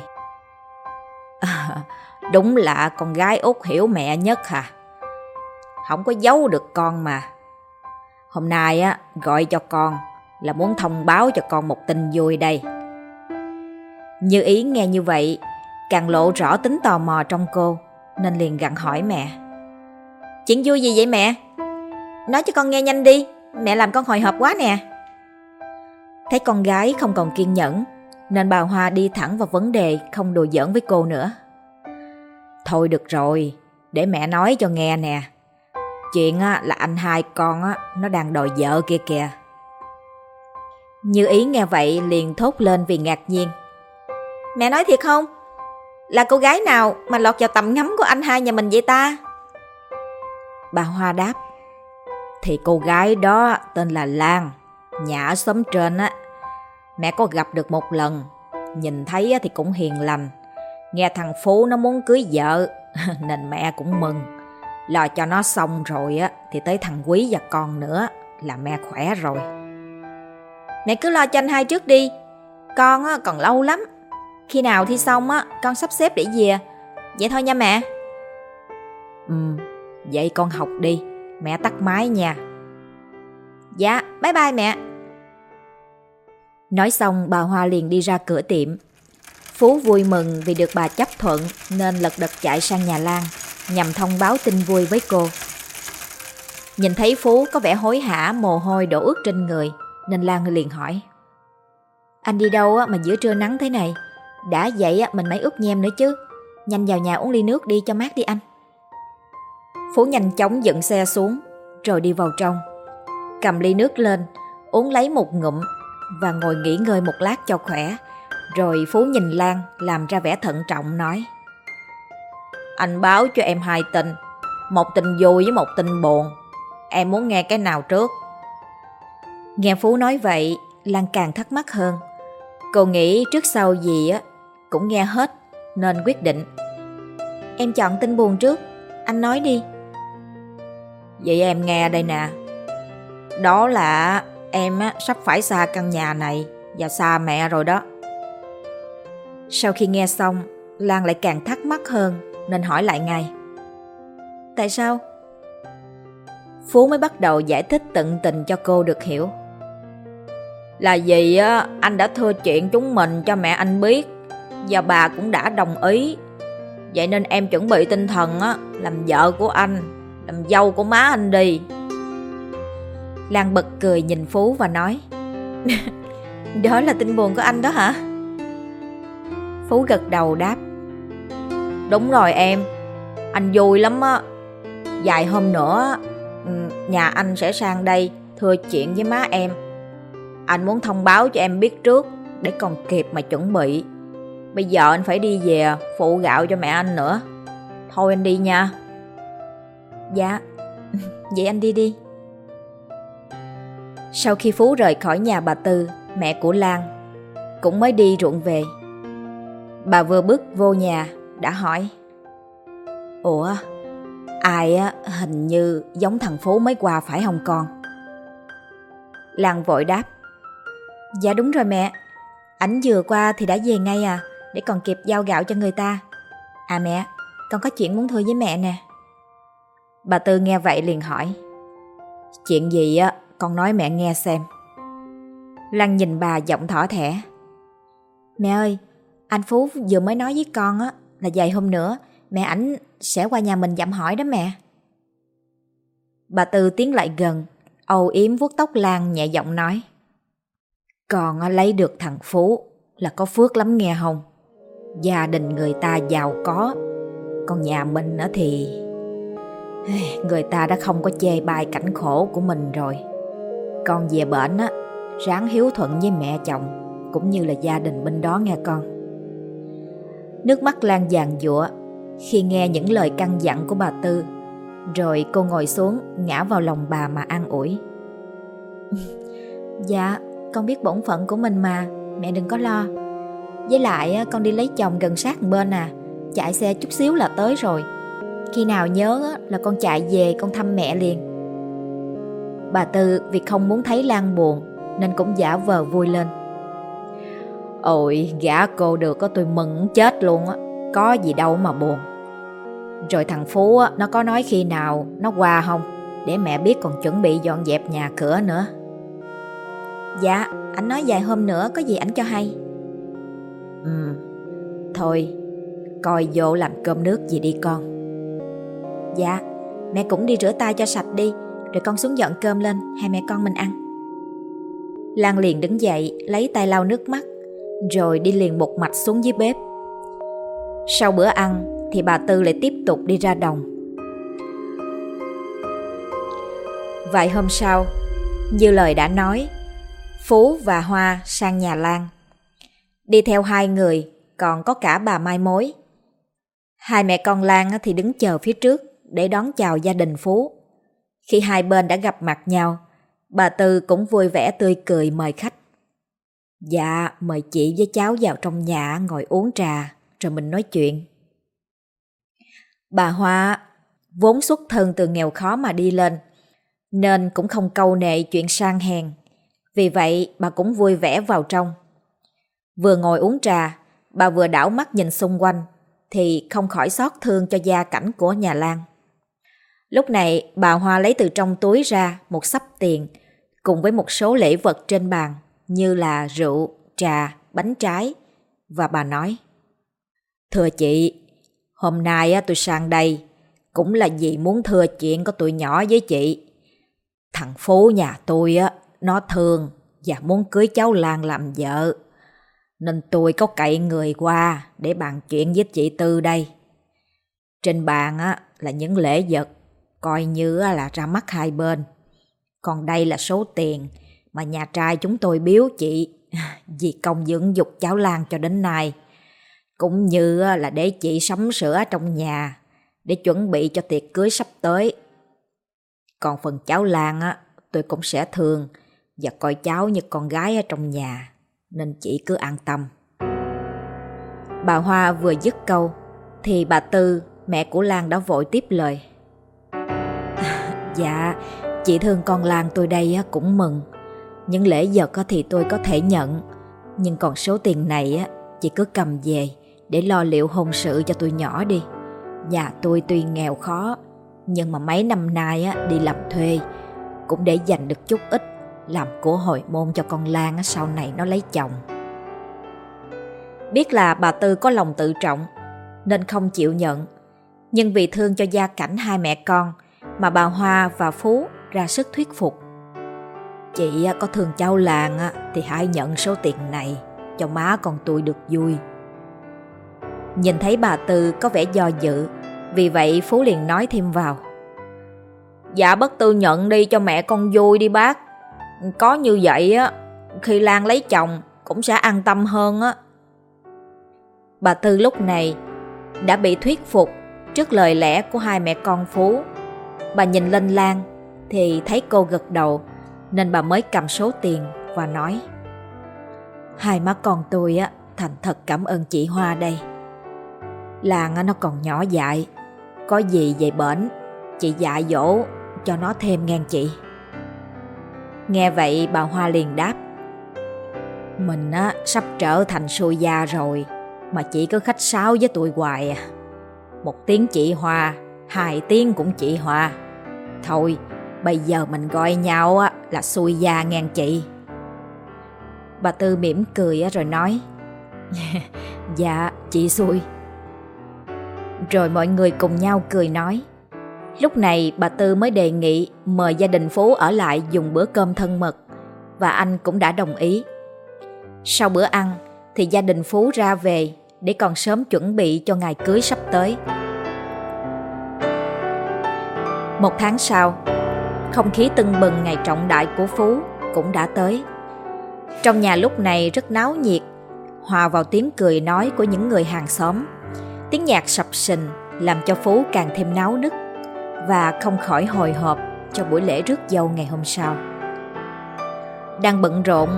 Đúng là con gái út hiểu mẹ nhất hả? Không có giấu được con mà. Hôm nay á gọi cho con là muốn thông báo cho con một tin vui đây. Như Ý nghe như vậy càng lộ rõ tính tò mò trong cô nên liền gặng hỏi mẹ. Chuyện vui gì vậy mẹ? Nói cho con nghe nhanh đi, mẹ làm con hồi hộp quá nè. Thấy con gái không còn kiên nhẫn nên bà Hoa đi thẳng vào vấn đề, không đùa giỡn với cô nữa. Thôi được rồi, để mẹ nói cho nghe nè. Chuyện á, là anh hai con á, nó đang đòi vợ kia kìa. Như Ý nghe vậy liền thốt lên vì ngạc nhiên. Mẹ nói thiệt không? Là cô gái nào mà lọt vào tầm ngắm của anh hai nhà mình vậy ta? Bà Hoa đáp. Thì cô gái đó tên là Lan, nhà ở xóm trên á. Mẹ có gặp được một lần, nhìn thấy thì cũng hiền lành. Nghe thằng Phú nó muốn cưới vợ nên mẹ cũng mừng. Lo cho nó xong rồi á thì tới thằng Quý và con nữa là mẹ khỏe rồi. Mẹ cứ lo cho anh hai trước đi, con á còn lâu lắm. Khi nào thi xong á con sắp xếp để về. Vậy thôi nha mẹ. Vậy con học đi, mẹ tắt máy nha. Dạ, bye bye mẹ. Nói xong bà Hoa liền đi ra cửa tiệm. Phú vui mừng vì được bà chấp thuận nên lật đật chạy sang nhà Lan nhằm thông báo tin vui với cô. Nhìn thấy Phú có vẻ hối hả, mồ hôi đổ ướt trên người nên Lan liền hỏi. Anh đi đâu mà giữa trưa nắng thế này? Đã vậy mình mới ướt nhem nữa chứ. Nhanh vào nhà uống ly nước đi cho mát đi anh. Phú nhanh chóng dựng xe xuống rồi đi vào trong, cầm ly nước lên uống lấy một ngụm và ngồi nghỉ ngơi một lát cho khỏe. Rồi Phú nhìn Lan làm ra vẻ thận trọng nói. Anh báo cho em hai tin, một tin vui với một tin buồn. Em muốn nghe cái nào trước? Nghe Phú nói vậy, Lan càng thắc mắc hơn. Cô nghĩ trước sau gì á cũng nghe hết nên quyết định. Em chọn tin buồn trước, anh nói đi. Vậy em nghe đây nè. Đó là em sắp phải xa căn nhà này và xa mẹ rồi đó. Sau khi nghe xong, Lan lại càng thắc mắc hơn nên hỏi lại ngay. Tại sao? Phú mới bắt đầu giải thích tận tình cho cô được hiểu. Là vì anh đã thưa chuyện chúng mình cho mẹ anh biết và bà cũng đã đồng ý. Vậy nên em chuẩn bị tinh thần làm vợ của anh, làm dâu của má anh đi. Lan bật cười nhìn Phú và nói. Đó là tin buồn của anh đó hả? Phú gật đầu đáp. Đúng rồi em, anh vui lắm á. Vài hôm nữa nhà anh sẽ sang đây thưa chuyện với má em. Anh muốn thông báo cho em biết trước để còn kịp mà chuẩn bị. Bây giờ anh phải đi về phụ gạo cho mẹ anh nữa. Thôi anh đi nha. Dạ, vậy anh đi đi. Sau khi Phú rời khỏi nhà bà Tư, mẹ của Lan, cũng mới đi ruộng về. Bà vừa bước vô nhà đã hỏi. Ủa, ai hình như giống thằng Phú mới qua phải không con? Lan vội đáp. Dạ đúng rồi mẹ, ảnh vừa qua thì đã về ngay để còn kịp giao gạo cho người ta. À mẹ, con có chuyện muốn thưa với mẹ nè. Bà Tư nghe vậy liền hỏi. Chuyện gì con nói mẹ nghe xem. Lan nhìn bà giọng thỏ thẻ. Mẹ ơi, anh Phú vừa mới nói với con là vài hôm nữa mẹ ảnh sẽ qua nhà mình dặm hỏi đó mẹ. Bà Tư tiến lại gần, âu yếm vuốt tóc Lan nhẹ giọng nói. Con lấy được thằng Phú là có phước lắm nghe không? Gia đình người ta giàu có, còn nhà mình thì người ta đã không có chê bai cảnh khổ của mình rồi. Con về bển ráng hiếu thuận với mẹ chồng cũng như là gia đình bên đó nghe con. Nước mắt Lan giàn giụa khi nghe những lời căn dặn của bà Tư. Rồi cô ngồi xuống ngã vào lòng bà mà an ủi. Dạ, con biết bổn phận của mình mà, mẹ đừng có lo. Với lại con đi lấy chồng gần sát bên à, chạy xe chút xíu là tới rồi. Khi nào nhớ là con chạy về con thăm mẹ liền. Bà Tư vì không muốn thấy Lan buồn nên cũng giả vờ vui lên. Ôi, gả cô được có tôi mừng chết luôn á, có gì đâu mà buồn. Rồi thằng Phú á, nó có nói khi nào nó qua không, để mẹ biết còn chuẩn bị dọn dẹp nhà cửa nữa. Dạ, ảnh nói vài hôm nữa có gì ảnh cho hay. Thôi, coi vô làm cơm nước gì đi con. Dạ, mẹ cũng đi rửa tay cho sạch đi, rồi con xuống dọn cơm lên, hai mẹ con mình ăn. Lan liền đứng dậy, lấy tay lau nước mắt, rồi đi liền một mạch xuống dưới bếp. Sau bữa ăn thì bà Tư lại tiếp tục đi ra đồng. Vài hôm sau, như lời đã nói, Phú và Hoa sang nhà Lan. Đi theo hai người còn có cả bà Mai Mối. Hai mẹ con Lan thì đứng chờ phía trước để đón chào gia đình Phú. Khi hai bên đã gặp mặt nhau, bà Tư cũng vui vẻ tươi cười mời khách. Dạ, mời chị với cháu vào trong nhà ngồi uống trà rồi mình nói chuyện. Bà Hoa vốn xuất thân từ nghèo khó mà đi lên, nên cũng không câu nệ chuyện sang hèn. Vì vậy bà cũng vui vẻ vào trong. Vừa ngồi uống trà, bà vừa đảo mắt nhìn xung quanh thì không khỏi xót thương cho gia cảnh của nhà Lan. Lúc này bà Hoa lấy từ trong túi ra một xấp tiền cùng với một số lễ vật trên bàn như là rượu, trà, bánh trái, và bà nói: Thưa chị, hôm nay tôi sang đây cũng là vì muốn thưa chuyện của tụi nhỏ với chị. Thằng Phú nhà tôi nó thương và muốn cưới cháu Lan làm vợ, nên tôi có cậy người qua để bàn chuyện với chị Tư đây. Trên bàn là những lễ vật coi như là ra mắt hai bên. Còn đây là số tiền mà nhà trai chúng tôi biếu chị vì công dưỡng dục cháu Lan cho đến nay, cũng như là để chị sắm sửa trong nhà để chuẩn bị cho tiệc cưới sắp tới. Còn phần cháu Lan tôi cũng sẽ thương và coi cháu như con gái ở trong nhà, nên chị cứ an tâm. Bà Hoa vừa dứt câu thì bà Tư, mẹ của Lan, đã vội tiếp lời. Dạ, chị thương con Lan tôi đây cũng mừng. Những lễ vật thì tôi có thể nhận, nhưng còn số tiền này chị cứ cầm về để lo liệu hôn sự cho tôi nhỏ đi. Nhà tôi tuy nghèo khó, nhưng mà mấy năm nay đi làm thuê cũng để dành được chút ít làm của hồi môn cho con Lan sau này nó lấy chồng. Biết là bà Tư có lòng tự trọng nên không chịu nhận, nhưng vì thương cho gia cảnh hai mẹ con mà bà Hoa và Phú ra sức thuyết phục. Chị có thương cháu Lan thì hãy nhận số tiền này cho má con tôi được vui. Nhìn thấy bà Tư có vẻ do dự, vì vậy Phú liền nói thêm vào. Dạ bác Tư nhận đi cho mẹ con vui đi bác. Có như vậy khi Lan lấy chồng cũng sẽ an tâm hơn á. Bà Tư lúc này đã bị thuyết phục trước lời lẽ của hai mẹ con Phú. Bà nhìn lên Lan thì thấy cô gật đầu, nên bà mới cầm số tiền và nói: Hai má con tôi thành thật cảm ơn chị Hoa đây. Lan nó còn nhỏ dại, có gì về bển chị dạy dỗ cho nó thêm nghe chị. Nghe vậy bà Hoa liền đáp: Mình sắp trở thành xui gia rồi mà chị cứ khách sáo với tụi hoài à. Một tiếng chị Hoa, hai tiếng cũng chị Hoa. Thôi bây giờ mình gọi nhau là xui gia nghe chị. Bà Tư mỉm cười rồi nói: Dạ chị xui. Rồi mọi người cùng nhau cười nói. Lúc này bà Tư mới đề nghị mời gia đình Phú ở lại dùng bữa cơm thân mật, và anh cũng đã đồng ý. Sau bữa ăn thì gia đình Phú ra về để còn sớm chuẩn bị cho ngày cưới sắp tới. Một tháng sau, không khí tưng bừng ngày trọng đại của Phú cũng đã tới. Trong nhà lúc này rất náo nhiệt, hòa vào tiếng cười nói của những người hàng xóm. Tiếng nhạc sập sình làm cho Phú càng thêm náo nức và không khỏi hồi hộp cho buổi lễ rước dâu ngày hôm sau. Đang bận rộn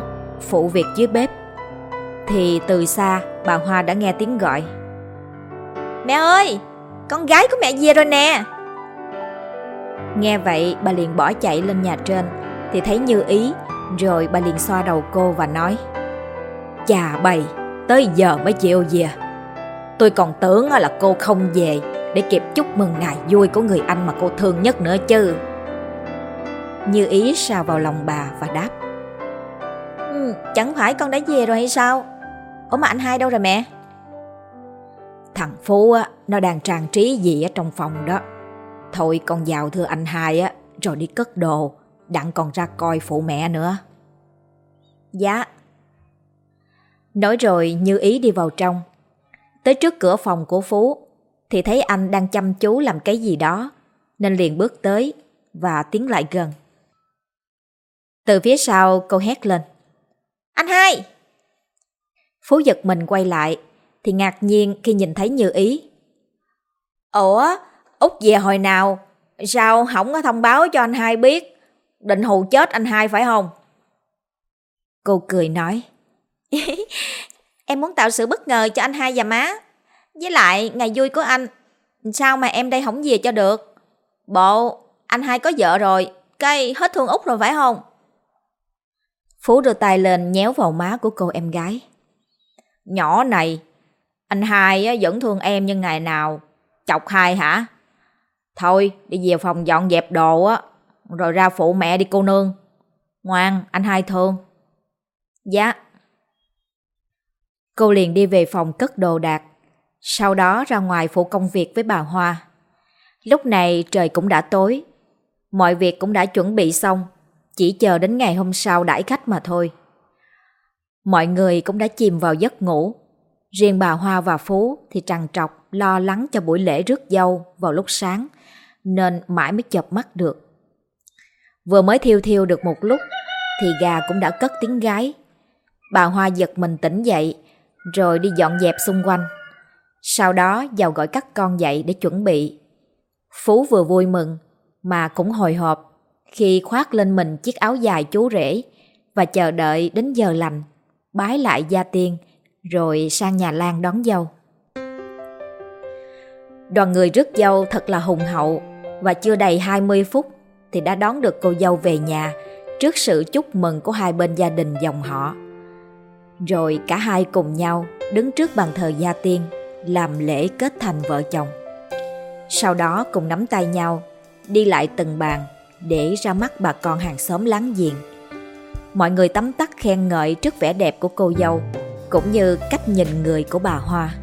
phụ việc dưới bếp. Thì từ xa bà Hoa đã nghe tiếng gọi: "Mẹ ơi, con gái của mẹ về rồi nè." Nghe vậy bà liền bỏ chạy lên nhà trên thì thấy Như Ý, rồi bà liền xoa đầu cô và nói: "Chà bầy, tới giờ mới chịu về. Tôi còn tưởng là cô không về để kịp chúc mừng ngày vui của người anh mà cô thương nhất nữa chứ." Như Ý sao vào lòng bà và đáp: "Chẳng phải con đã về rồi hay sao? Ủa mà anh hai đâu rồi mẹ?" "Thằng Phú á, nó đang trang trí gì ở trong phòng đó. Thôi con vào thưa anh hai á, rồi đi cất đồ, đặng còn ra coi phụ mẹ nữa." "Dạ." Nói rồi Như Ý đi vào trong. Tới trước cửa phòng của Phú thì thấy anh đang chăm chú làm cái gì đó, nên liền bước tới và tiến lại gần. Từ phía sau cô hét lên: "Anh hai!" Phú giật mình quay lại thì ngạc nhiên khi nhìn thấy Như Ý. "Ủa, Út về hồi nào? Sao không có thông báo cho anh hai biết? Định hù chết anh hai phải không?" Cô cười nói: "Em muốn tạo sự bất ngờ cho anh hai và má. Với lại ngày vui của anh, sao mà em đây không về cho được? Bộ anh hai có vợ rồi, cái hết thương Út rồi phải không?" Phú đưa tay lên nhéo vào má của cô em gái. "Nhỏ này, anh hai vẫn thương em như ngày nào. Chọc hai hả? Thôi đi về phòng dọn dẹp đồ á, rồi ra phụ mẹ đi cô nương. Ngoan, anh hai thương." "Dạ." Cô liền đi về phòng cất đồ đạc, sau đó ra ngoài phụ công việc với bà Hoa. Lúc này trời cũng đã tối, mọi việc cũng đã chuẩn bị xong, chỉ chờ đến ngày hôm sau đãi khách mà thôi. Mọi người cũng đã chìm vào giấc ngủ, riêng bà Hoa và Phú thì trằn trọc lo lắng cho buổi lễ rước dâu vào lúc sáng, nên mãi mới chợp mắt được. Vừa mới thiêu thiêu được một lúc thì gà cũng đã cất tiếng gáy. Bà Hoa giật mình tỉnh dậy, rồi đi dọn dẹp xung quanh. Sau đó vào gọi các con dậy để chuẩn bị. Phú vừa vui mừng mà cũng hồi hộp khi khoác lên mình chiếc áo dài chú rể và chờ đợi đến giờ lành, bái lại gia tiên, rồi sang nhà Lan đón dâu. Đoàn người rước dâu thật là hùng hậu, và chưa đầy 20 phút thì đã đón được cô dâu về nhà trước sự chúc mừng của hai bên gia đình dòng họ. Rồi cả hai cùng nhau đứng trước bàn thờ gia tiên làm lễ kết thành vợ chồng. Sau đó cùng nắm tay nhau đi lại từng bàn để ra mắt bà con hàng xóm láng giềng. Mọi người tấm tắc khen ngợi trước vẻ đẹp của cô dâu, cũng như cách nhìn người của bà Hoa.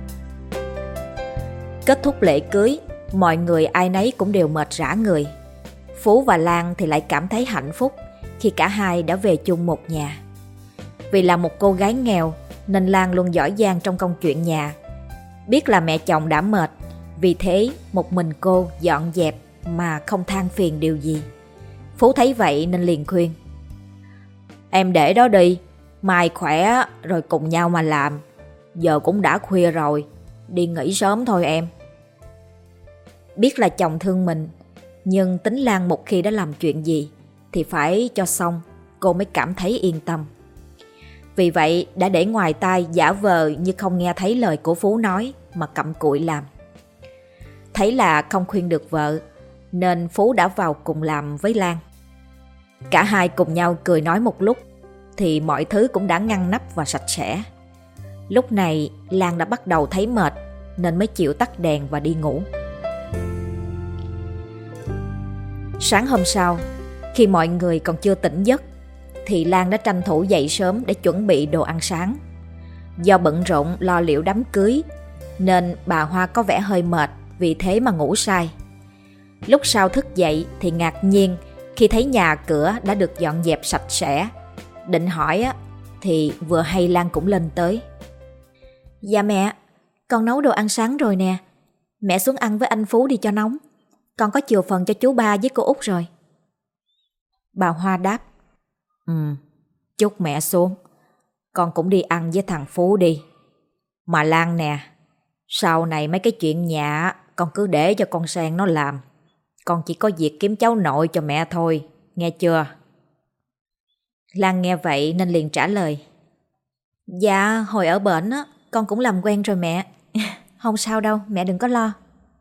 Kết thúc lễ cưới, mọi người ai nấy cũng đều mệt rã người. Phú và Lan thì lại cảm thấy hạnh phúc khi cả hai đã về chung một nhà. Vì là một cô gái nghèo nên Lan luôn giỏi giang trong công chuyện nhà. Biết là mẹ chồng đã mệt, vì thế một mình cô dọn dẹp mà không than phiền điều gì. Phú thấy vậy nên liền khuyên: "Em để đó đi, mai khỏe rồi cùng nhau mà làm. Giờ cũng đã khuya rồi, đi nghỉ sớm thôi em." Biết là chồng thương mình, nhưng tính Lan một khi đã làm chuyện gì thì phải cho xong, cô mới cảm thấy yên tâm. Vì vậy đã để ngoài tai giả vờ như không nghe thấy lời của Phú nói mà cặm cụi làm. Thấy là không khuyên được vợ, nên Phú đã vào cùng làm với Lan. Cả hai cùng nhau cười nói một lúc thì mọi thứ cũng đã ngăn nắp và sạch sẽ. Lúc này Lan đã bắt đầu thấy mệt nên mới chịu tắt đèn và đi ngủ. Sáng hôm sau, khi mọi người còn chưa tỉnh giấc thì Lan đã tranh thủ dậy sớm để chuẩn bị đồ ăn sáng. Do bận rộn lo liệu đám cưới nên bà Hoa có vẻ hơi mệt, vì thế mà ngủ say. Lúc sau thức dậy thì ngạc nhiên khi thấy nhà cửa đã được dọn dẹp sạch sẽ. Định hỏi thì vừa hay Lan cũng lên tới. "Dạ mẹ, con nấu đồ ăn sáng rồi nè. Mẹ xuống ăn với anh Phú đi cho nóng. Con có chừa phần cho chú ba với cô Út rồi." Bà Hoa đáp: "Chúc mẹ xuống. Con cũng đi ăn với thằng Phú đi. Mà Lan nè, sau này mấy cái chuyện nhà con cứ để cho con Sen nó làm. Con chỉ có việc kiếm cháu nội cho mẹ thôi, nghe chưa?" Lan nghe vậy nên liền trả lời: Dạ, hồi ở bển á, con cũng làm quen rồi mẹ. Không sao đâu, mẹ đừng có lo.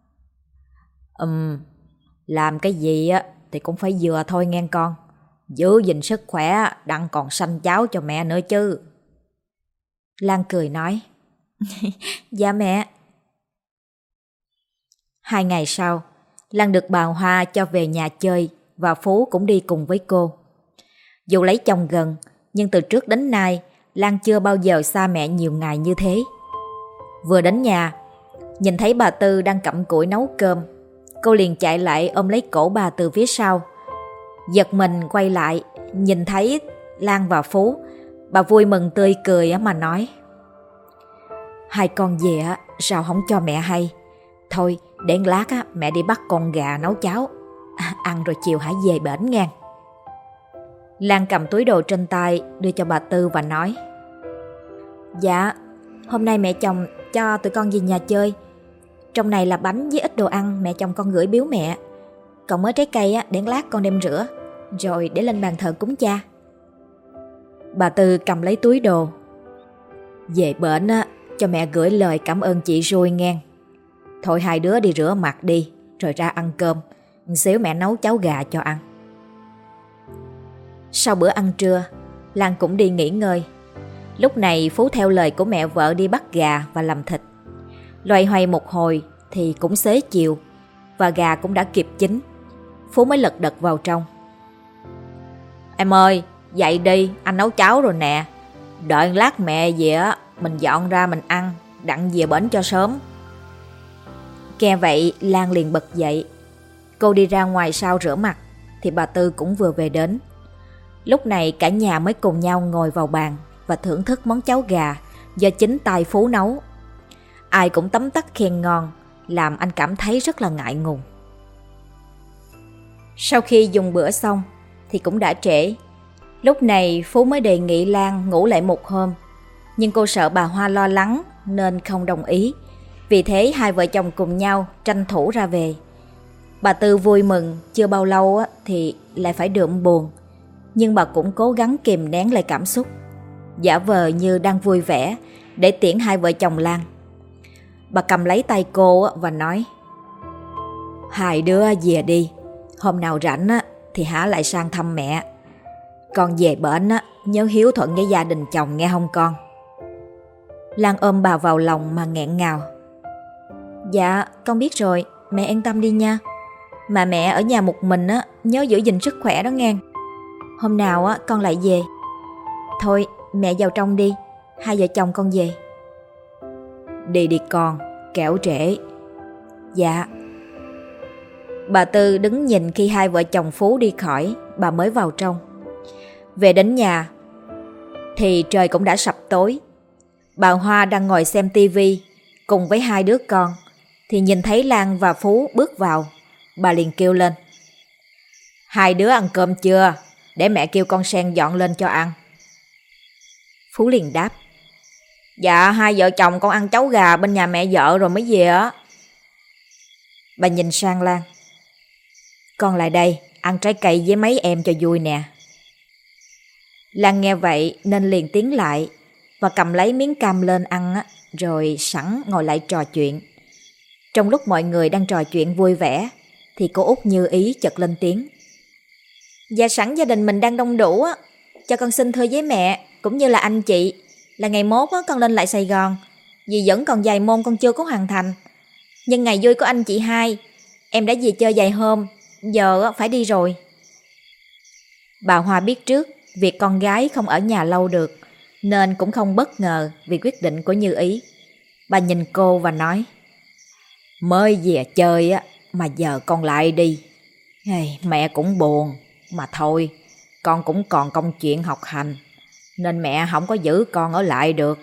Làm cái gì á thì cũng phải vừa thôi nghe con. Giữ gìn sức khỏe, đặng còn sanh cháu cho mẹ nữa chứ. Lan cười nói. Dạ mẹ. 2 ngày sau, Lan được bà Hoa cho về nhà chơi và Phú cũng đi cùng với cô. Dù lấy chồng gần, nhưng từ trước đến nay Lan chưa bao giờ xa mẹ nhiều ngày như thế. Vừa đến nhà, nhìn thấy bà Tư đang cặm cụi nấu cơm, cô liền chạy lại ôm lấy cổ bà từ phía sau. Giật mình quay lại, nhìn thấy Lan và Phú, bà vui mừng tươi cười mà nói: Hai con về sao không cho mẹ hay? Thôi để lát mẹ đi bắt con gà nấu cháo, ăn rồi chiều hãy về bển ngang. Lan cầm túi đồ trên tay đưa cho bà Tư và nói: Dạ, hôm nay mẹ chồng cho tụi con về nhà chơi. Trong này là bánh với ít đồ ăn mẹ chồng con gửi biếu mẹ. Còn mớ trái cây để lát con đem rửa, rồi để lên bàn thờ cúng cha. Bà Tư cầm lấy túi đồ. Về bển cho mẹ gửi lời cảm ơn chị Rui ngang. Thôi hai đứa đi rửa mặt đi, rồi ra ăn cơm. Xíu mẹ nấu cháo gà cho ăn. Sau bữa ăn trưa, Lan cũng đi nghỉ ngơi. Lúc này Phú theo lời của mẹ vợ đi bắt gà và làm thịt. Loay hoay một hồi thì cũng xế chiều, và gà cũng đã kịp chín. Phú mới lật đật vào trong. Em ơi, dậy đi, anh nấu cháo rồi nè. Đợi lát mẹ về mình dọn ra mình ăn, đặng về bển cho sớm. Nghe vậy Lan liền bật dậy. Cô đi ra ngoài sau rửa mặt thì bà Tư cũng vừa về đến. Lúc này cả nhà mới cùng nhau ngồi vào bàn và thưởng thức món cháo gà do chính tay Phú nấu. Ai cũng tấm tắc khen ngon, làm anh cảm thấy rất là ngại ngùng. Sau khi dùng bữa xong thì cũng đã trễ. Lúc này Phú mới đề nghị Lan ngủ lại một hôm, nhưng cô sợ bà Hoa lo lắng nên không đồng ý. Vì thế hai vợ chồng cùng nhau tranh thủ ra về. Bà Tư vui mừng, chưa bao lâu thì lại phải đượm buồn, nhưng bà cũng cố gắng kìm nén lại cảm xúc, giả vờ như đang vui vẻ để tiễn hai vợ chồng Lan. Bà cầm lấy tay cô và nói: Hai đứa về đi, hôm nào rảnh thì hả lại sang thăm mẹ. Con về bển nhớ hiếu thuận với gia đình chồng nghe không con? Lan ôm bà vào lòng mà nghẹn ngào. Dạ con biết rồi, mẹ yên tâm đi nha. Mà mẹ ở nhà một mình nhớ giữ gìn sức khỏe đó nghe. Hôm nào con lại về. Thôi mẹ vào trong đi, hai vợ chồng con về. Đi đi con, kẻo trễ. Dạ. Bà Tư đứng nhìn khi hai vợ chồng Phú đi khỏi, bà mới vào trong. Về đến nhà thì trời cũng đã sập tối. Bà Hoa đang ngồi xem tivi cùng với hai đứa con thì nhìn thấy Lan và Phú bước vào. Bà liền kêu lên: Hai đứa ăn cơm chưa? Để mẹ kêu con Sen dọn lên cho ăn. Phú liền đáp: Dạ hai vợ chồng con ăn cháo gà bên nhà mẹ vợ rồi mới về á. Bà nhìn sang Lan: Con lại đây, ăn trái cây với mấy em cho vui nè. Lan nghe vậy nên liền tiến lại và cầm lấy miếng cam lên ăn rồi sẵn ngồi lại trò chuyện. Trong lúc mọi người đang trò chuyện vui vẻ thì cô Út Như Ý chợt lên tiếng: Dạ sẵn gia đình mình đang đông đủ cho con xin thưa với mẹ cũng như là anh chị là ngày mốt con lên lại Sài Gòn, vì vẫn còn vài môn con chưa có hoàn thành. Nhưng ngày vui của anh chị hai, em đã về chơi vài hôm, giờ phải đi rồi. Bà Hoa biết trước việc con gái không ở nhà lâu được nên cũng không bất ngờ vì quyết định của Như Ý. Bà nhìn cô và nói: Mới về chơi mà giờ con lại đi. Mẹ cũng buồn, mà thôi, con cũng còn công chuyện học hành nên mẹ không có giữ con ở lại được.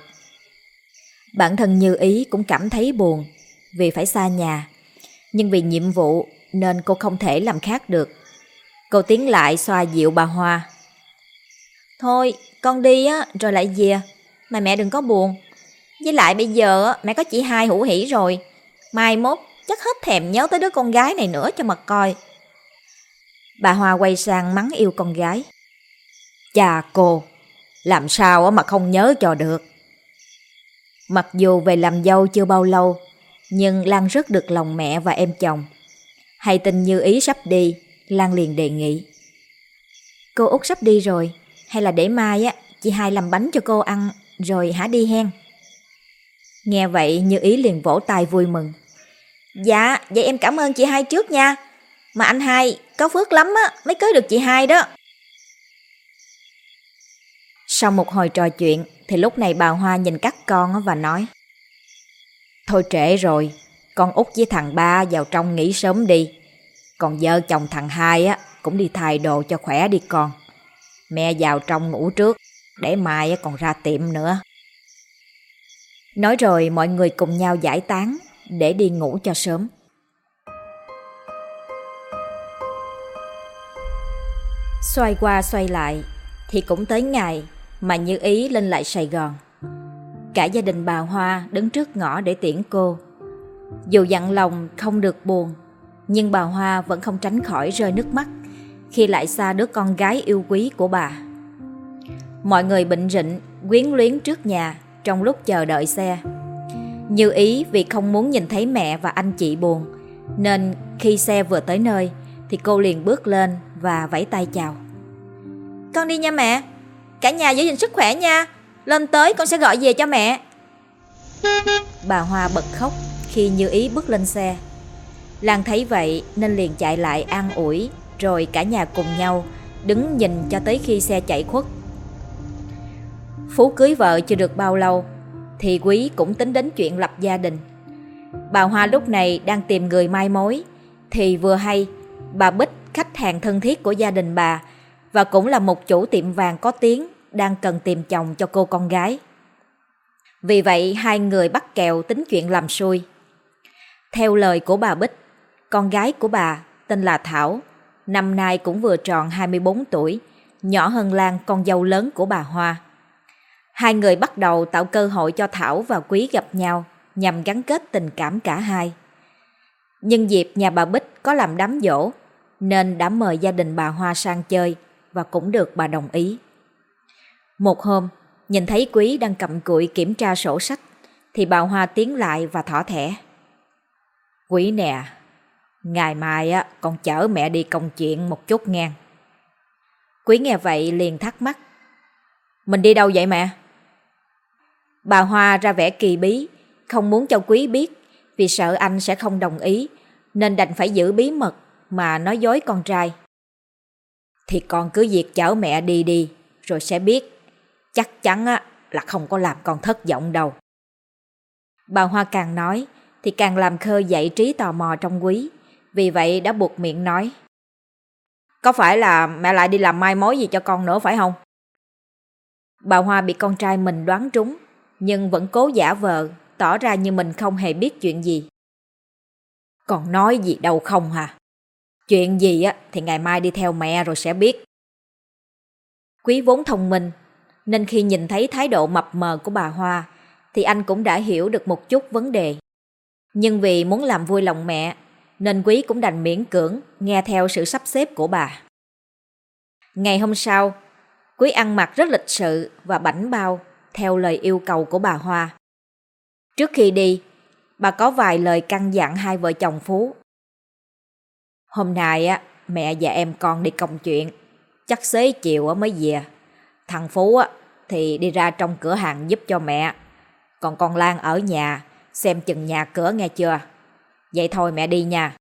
Bản thân Như Ý cũng cảm thấy buồn vì phải xa nhà, nhưng vì nhiệm vụ nên cô không thể làm khác được. Cô tiến lại xoa dịu bà Hoa: Thôi con đi rồi lại về, mà mẹ đừng có buồn. Với lại bây giờ mẹ có chị hai hữu hỉ rồi, mai mốt chắc hết thèm nhớ tới đứa con gái này nữa cho mà coi. Bà Hoa quay sang mắng yêu con gái: Chà cô, làm sao mà không nhớ cho được. Mặc dù về làm dâu chưa bao lâu, nhưng Lan rất được lòng mẹ và em chồng. Hay tin Như Ý sắp đi, Lan liền đề nghị: "Cô Út sắp đi rồi, hay là để mai chị Hai làm bánh cho cô ăn rồi hả đi hen?" Nghe vậy Như Ý liền vỗ tay vui mừng: "Dạ, vậy em cảm ơn chị Hai trước nha. Mà anh Hai có phước lắm mới cưới được chị Hai đó." Sau một hồi trò chuyện thì lúc này bà Hoa nhìn các con và nói: "Thôi trễ rồi, con Út với thằng Ba vào trong nghỉ sớm đi. Còn vợ chồng thằng Hai cũng đi thay đồ cho khỏe đi con. Mẹ vào trong ngủ trước, để mai còn ra tiệm nữa." Nói rồi mọi người cùng nhau giải tán để đi ngủ cho sớm. Xoay qua xoay lại thì cũng tới ngày mà Như Ý lên lại Sài Gòn. Cả gia đình bà Hoa đứng trước ngõ để tiễn cô. Dù dặn lòng không được buồn, nhưng bà Hoa vẫn không tránh khỏi rơi nước mắt khi lại xa đứa con gái yêu quý của bà. Mọi người bệnh rịnh quyến luyến trước nhà trong lúc chờ đợi xe. Như Ý vì không muốn nhìn thấy mẹ và anh chị buồn, nên khi xe vừa tới nơi thì cô liền bước lên và vẫy tay chào: "Con đi nha mẹ, cả nhà giữ gìn sức khỏe nha, lên tới con sẽ gọi về cho mẹ." Bà Hoa bật khóc khi Như Ý bước lên xe. Lan thấy vậy nên liền chạy lại an ủi, rồi cả nhà cùng nhau đứng nhìn cho tới khi xe chạy khuất. Phú cưới vợ chưa được bao lâu thì Quý cũng tính đến chuyện lập gia đình. Bà Hoa lúc này đang tìm người mai mối thì vừa hay bà Bích, khách hàng thân thiết của gia đình bà và cũng là một chủ tiệm vàng có tiếng, đang cần tìm chồng cho cô con gái. Vì vậy hai người bắt kèo tính chuyện làm xui. Theo lời của bà Bích, con gái của bà tên là Thảo, năm nay cũng vừa tròn 24 tuổi, nhỏ hơn Lan, con dâu lớn của bà Hoa. Hai người bắt đầu tạo cơ hội cho Thảo và Quý gặp nhau nhằm gắn kết tình cảm cả hai. Nhân dịp nhà bà Bích có làm đám giỗ nên đã mời gia đình bà Hoa sang chơi và cũng được bà đồng ý. Một hôm, nhìn thấy Quý đang cặm cụi kiểm tra sổ sách thì bà Hoa tiến lại và thỏ thẻ: "Quý nè, ngày mai con chở mẹ đi công chuyện một chút nghe." Quý nghe vậy liền thắc mắc: "Mình đi đâu vậy mẹ?" Bà Hoa ra vẻ kỳ bí, không muốn cho Quý biết vì sợ anh sẽ không đồng ý, nên đành phải giữ bí mật mà nói dối con trai: "Thì con cứ việc chở mẹ đi đi, rồi sẽ biết. Chắc chắn là không có làm con thất vọng đâu." Bà Hoa càng nói thì càng làm khơi dậy trí tò mò trong Quý, vì vậy đã buộc miệng nói: "Có phải là mẹ lại đi làm mai mối gì cho con nữa phải không?" Bà Hoa bị con trai mình đoán trúng, nhưng vẫn cố giả vờ, tỏ ra như mình không hề biết chuyện gì. "Con nói gì đâu không hả? Chuyện gì thì ngày mai đi theo mẹ rồi sẽ biết." Quý vốn thông minh, nên khi nhìn thấy thái độ mập mờ của bà Hoa thì anh cũng đã hiểu được một chút vấn đề. Nhưng vì muốn làm vui lòng mẹ nên Quý cũng đành miễn cưỡng nghe theo sự sắp xếp của bà. Ngày hôm sau, Quý ăn mặc rất lịch sự và bảnh bao theo lời yêu cầu của bà Hoa. Trước khi đi, bà có vài lời căn dặn hai vợ chồng Phú: "Hôm nay mẹ và em con đi công chuyện, chắc xế chiều mới về. Thằng Phú thì đi ra trong cửa hàng giúp cho mẹ, còn con Lan ở nhà xem chừng nhà cửa nghe chưa. Vậy thôi mẹ đi nha."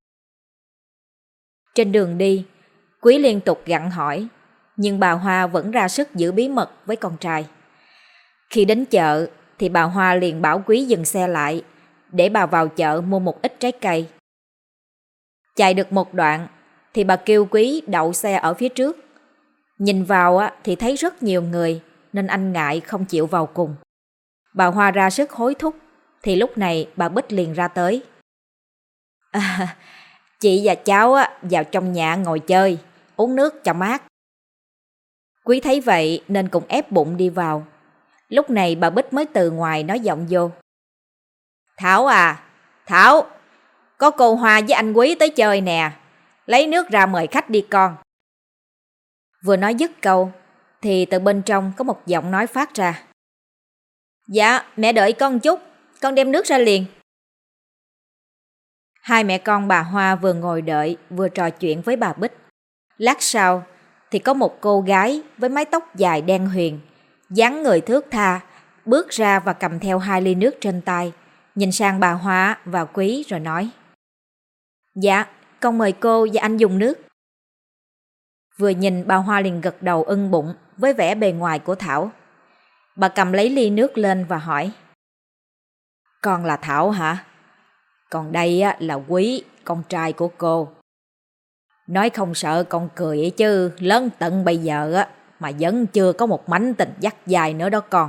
Trên đường đi, Quý liên tục gặng hỏi, nhưng bà Hoa vẫn ra sức giữ bí mật với con trai. Khi đến chợ thì bà Hoa liền bảo Quý dừng xe lại để bà vào chợ mua một ít trái cây. Chạy được một đoạn thì bà kêu Quý đậu xe ở phía trước. Nhìn vào thì thấy rất nhiều người nên anh ngại không chịu vào cùng. Bà Hoa ra sức hối thúc thì lúc này bà Bích liền ra tới: "Chị và cháu vào trong nhà ngồi chơi, uống nước cho mát." Quý thấy vậy nên cũng ép bụng đi vào. Lúc này bà Bích mới từ ngoài nói giọng vô: "Thảo à, Thảo, có cô Hoa với anh Quý tới chơi nè, lấy nước ra mời khách đi con." Vừa nói dứt câu thì từ bên trong có một giọng nói phát ra: Dạ, mẹ đợi con chút, con đem nước ra liền. Hai mẹ con bà Hoa vừa ngồi đợi vừa trò chuyện với bà Bích. Lát sau thì có một cô gái với mái tóc dài đen huyền, dáng người thướt tha, bước ra và cầm theo 2 ly nước trên tay, nhìn sang bà Hoa và Quý rồi nói: Dạ, con mời cô và anh dùng nước. Vừa nhìn bà Hoa liền gật đầu ưng bụng với vẻ bề ngoài của Thảo. Bà cầm lấy ly nước lên và hỏi: Con là Thảo hả? Còn đây là Quý, con trai của cô. Nói không sợ con cười ấy chứ, lớn tận bây giờ mà vẫn chưa có một mảnh tình dắt dài nữa đó con.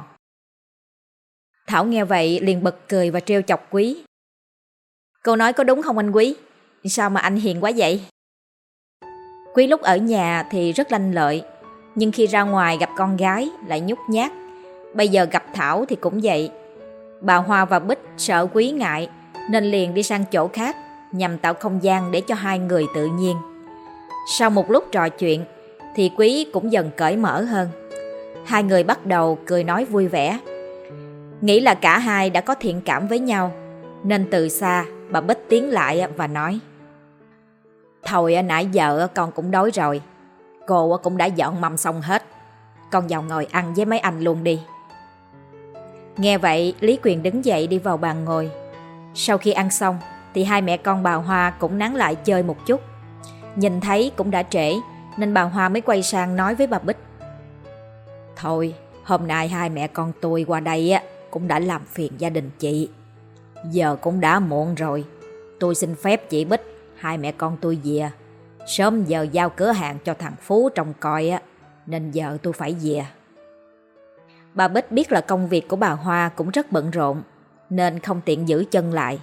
Thảo nghe vậy liền bật cười và trêu chọc Quý. Cô nói có đúng không anh Quý? Sao mà anh hiền quá vậy? Quý lúc ở nhà thì rất lanh lợi, nhưng khi ra ngoài gặp con gái lại nhút nhát. Bây giờ gặp Thảo thì cũng vậy. Bà Hoa và Bích sợ Quý ngại nên liền đi sang chỗ khác nhằm tạo không gian để cho hai người tự nhiên. Sau một lúc trò chuyện thì Quý cũng dần cởi mở hơn. Hai người bắt đầu cười nói vui vẻ. Nghĩ là cả hai đã có thiện cảm với nhau, nên từ xa bà Bích tiến lại và nói: Thôi nãy giờ con cũng đói rồi, cô cũng đã dọn mâm xong hết, con vào ngồi ăn với mấy anh luôn đi. Nghe vậy Lý Quyền đứng dậy đi vào bàn ngồi. Sau khi ăn xong thì hai mẹ con bà Hoa cũng nán lại chơi một chút. Nhìn thấy cũng đã trễ nên bà Hoa mới quay sang nói với bà Bích: Thôi hôm nay hai mẹ con tôi qua đây cũng đã làm phiền gia đình chị. Giờ cũng đã muộn rồi, tôi xin phép chị Bích hai mẹ con tôi về. Sớm giờ giao cửa hàng cho thằng Phú trông coi nên giờ tôi phải về. Bà Bích biết là công việc của bà Hoa cũng rất bận rộn nên không tiện giữ chân lại.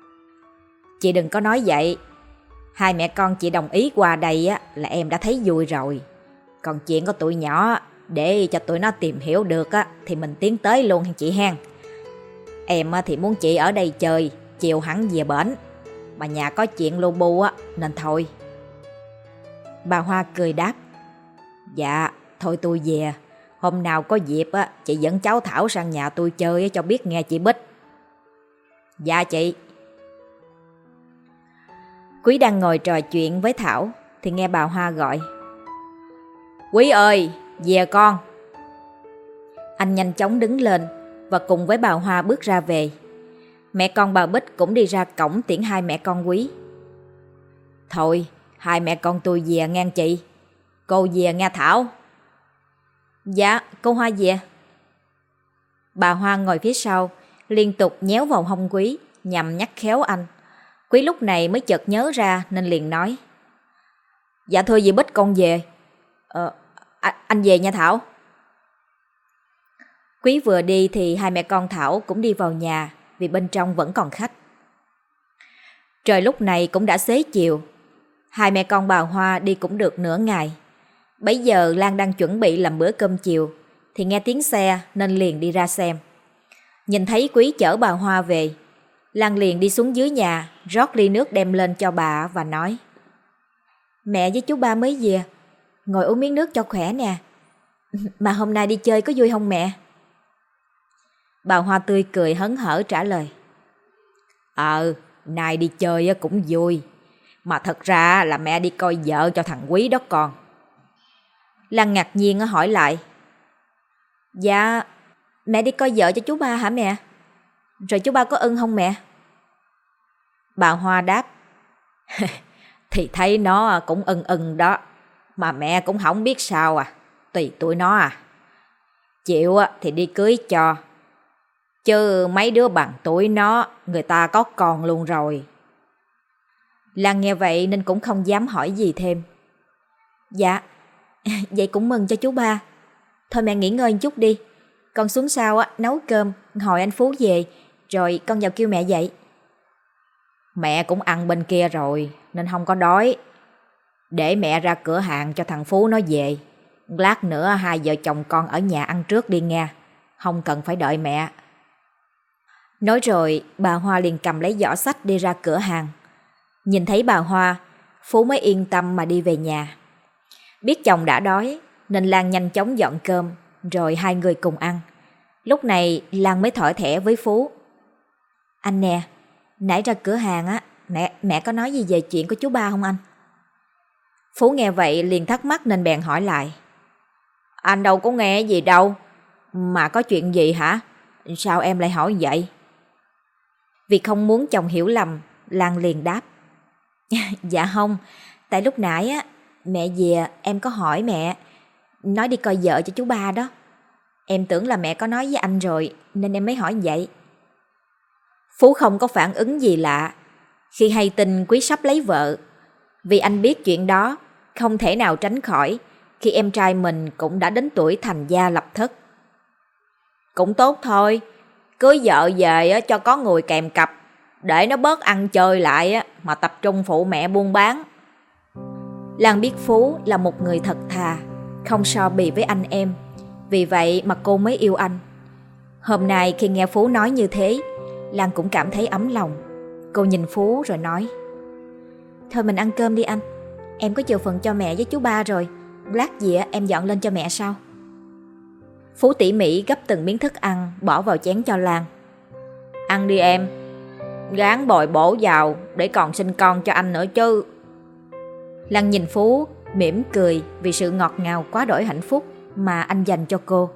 Chị đừng có nói vậy. Hai mẹ con chị đồng ý qua đây là em đã thấy vui rồi. Còn chuyện của tụi nhỏ để cho tụi nó tìm hiểu được thì mình tiến tới luôn hả chị hen. Em thì muốn chị ở đây chơi, chiều hẳn về bển. Mà nhà có chuyện lu bu nên thôi. Bà Hoa cười đáp: Dạ, thôi tôi về. Hôm nào có dịp chị dẫn cháu Thảo sang nhà tôi chơi cho biết nghe chị Bích. Dạ chị. Quý đang ngồi trò chuyện với Thảo thì nghe bà Hoa gọi: Quý ơi, về con. Anh nhanh chóng đứng lên và cùng với bà Hoa bước ra về. Mẹ con bà Bích cũng đi ra cổng tiễn hai mẹ con Quý. Thôi, hai mẹ con tôi về ngang chị. Cô về nghe Thảo. Dạ, cô Hoa về. Bà Hoa ngồi phía sau, liên tục nhéo vào hông Quý nhằm nhắc khéo anh. Quý lúc này mới chợt nhớ ra nên liền nói: Dạ thưa dì Bích, con về. Anh về nha Thảo. Quý vừa đi thì hai mẹ con Thảo cũng đi vào nhà vì bên trong vẫn còn khách. Trời lúc này cũng đã xế chiều. Hai mẹ con bà Hoa đi cũng được nửa ngày. Bấy giờ Lan đang chuẩn bị làm bữa cơm chiều thì nghe tiếng xe nên liền đi ra xem. Nhìn thấy Quý chở bà Hoa về, Lan liền đi xuống dưới nhà rót ly nước đem lên cho bà và nói: Mẹ với chú ba mới về, ngồi uống miếng nước cho khỏe nè. Mà hôm nay đi chơi có vui không mẹ? Bà Hoa tươi cười hớn hở trả lời: Nay đi chơi cũng vui. Mà thật ra là mẹ đi coi vợ cho thằng Quý đó con. Lan ngạc nhiên hỏi lại: Dạ, mẹ đi coi vợ cho chú ba hả mẹ? Rồi chú ba có ưng không mẹ? Bà Hoa đáp: Thì thấy nó cũng ưng đó. Mà mẹ cũng không biết sao tùy tụi nó chịu thì đi cưới cho. Chứ mấy đứa bằng tuổi nó, người ta có con luôn rồi. Lan nghe vậy nên cũng không dám hỏi gì thêm. Dạ, vậy cũng mừng cho chú ba. Thôi mẹ nghỉ ngơi một chút đi. Con xuống sau nấu cơm, hồi anh Phú về, rồi con vào kêu mẹ dậy. Mẹ cũng ăn bên kia rồi nên không có đói. Để mẹ ra cửa hàng cho thằng Phú nó về. Lát nữa hai vợ chồng con ở nhà ăn trước đi nghe. Không cần phải đợi mẹ. Nói rồi bà Hoa liền cầm lấy giỏ xách đi ra cửa hàng. Nhìn thấy bà Hoa, Phú mới yên tâm mà đi về nhà. Biết chồng đã đói nên Lan nhanh chóng dọn cơm rồi hai người cùng ăn. Lúc này Lan mới thỏ thẻ với Phú. Anh nè, nãy ra cửa hàng á, mẹ có nói gì về chuyện của chú Ba không anh? Phú nghe vậy liền thắc mắc nên bèn hỏi lại. Anh đâu có nghe gì đâu. Mà có chuyện gì hả? Sao em lại hỏi vậy? Vì không muốn chồng hiểu lầm, Lan liền đáp. Dạ không, tại lúc nãy á, mẹ về em có hỏi mẹ, nói đi coi vợ cho chú Ba đó. Em tưởng là mẹ có nói với anh rồi nên em mới hỏi vậy. Phú không có phản ứng gì lạ khi hay tin Quý sắp lấy vợ, vì anh biết chuyện đó không thể nào tránh khỏi khi em trai mình cũng đã đến tuổi thành gia lập thất. Cũng tốt thôi, cưới vợ về cho có người kèm cặp, để nó bớt ăn chơi lại mà tập trung phụ mẹ buôn bán. Lan biết Phú là một người thật thà, không so bì với anh em, vì vậy mà cô mới yêu anh. Hôm nay khi nghe Phú nói như thế, Lan cũng cảm thấy ấm lòng. Cô nhìn Phú rồi nói. Thôi mình ăn cơm đi anh, em có chừa phần cho mẹ với chú Ba rồi, lát gì em dọn lên cho mẹ sau. Phú tỉ mỉ gấp từng miếng thức ăn bỏ vào chén cho Lan. Ăn đi em, gán bồi bổ vào để còn sinh con cho anh nữa chứ. Lan nhìn Phú mỉm cười vì sự ngọt ngào quá đỗi hạnh phúc mà anh dành cho cô.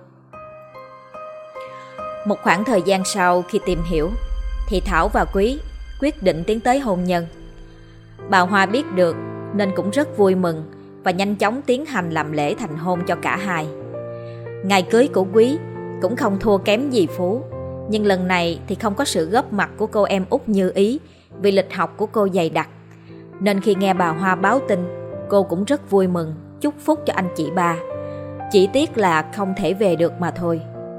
Một khoảng thời gian sau khi tìm hiểu thì Thảo và Quý quyết định tiến tới hôn nhân. Bà Hoa biết được nên cũng rất vui mừng và nhanh chóng tiến hành làm lễ thành hôn cho cả hai. Ngày cưới của Quý cũng không thua kém gì Phú, nhưng lần này thì không có sự góp mặt của cô em út Như Ý vì lịch học của cô dày đặc. Nên khi nghe bà Hoa báo tin, cô cũng rất vui mừng, chúc phúc cho anh chị Ba. Chỉ tiếc là không thể về được mà thôi.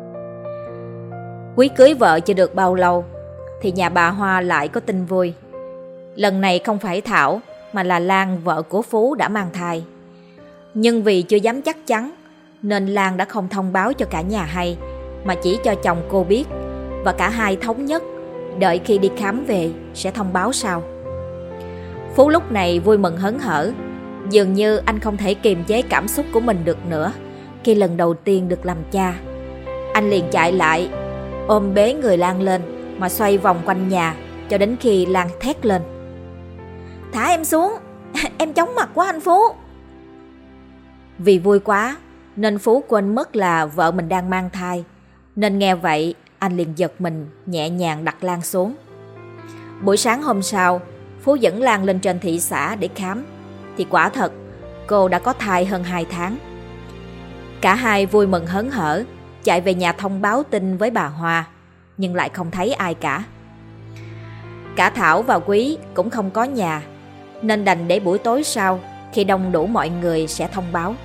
Quý cưới vợ chưa được bao lâu thì nhà bà Hoa lại có tin vui. Lần này không phải Thảo mà là Lan, vợ của Phú đã mang thai. Nhưng vì chưa dám chắc chắn nên Lan đã không thông báo cho cả nhà hay, mà chỉ cho chồng cô biết, và cả hai thống nhất đợi khi đi khám về sẽ thông báo sau. Phú lúc này vui mừng hớn hở, dường như anh không thể kiềm chế cảm xúc của mình được nữa khi lần đầu tiên được làm cha. Anh liền chạy lại ôm bế người Lan lên mà xoay vòng quanh nhà cho đến khi Lan thét lên. Thả em xuống, em chóng mặt quá anh Phú. Vì vui quá nên Phú quên mất là vợ mình đang mang thai, nên nghe vậy anh liền giật mình nhẹ nhàng đặt Lan xuống. Buổi sáng hôm sau, Phú dẫn Lan lên trên thị xã để khám, thì quả thật cô đã có thai hơn 2 tháng. Cả hai vui mừng hớn hở chạy về nhà thông báo tin với bà Hoa, nhưng lại không thấy ai cả. Cả Thảo và Quý cũng không có nhà, nên đành để buổi tối sau khi đông đủ mọi người sẽ thông báo.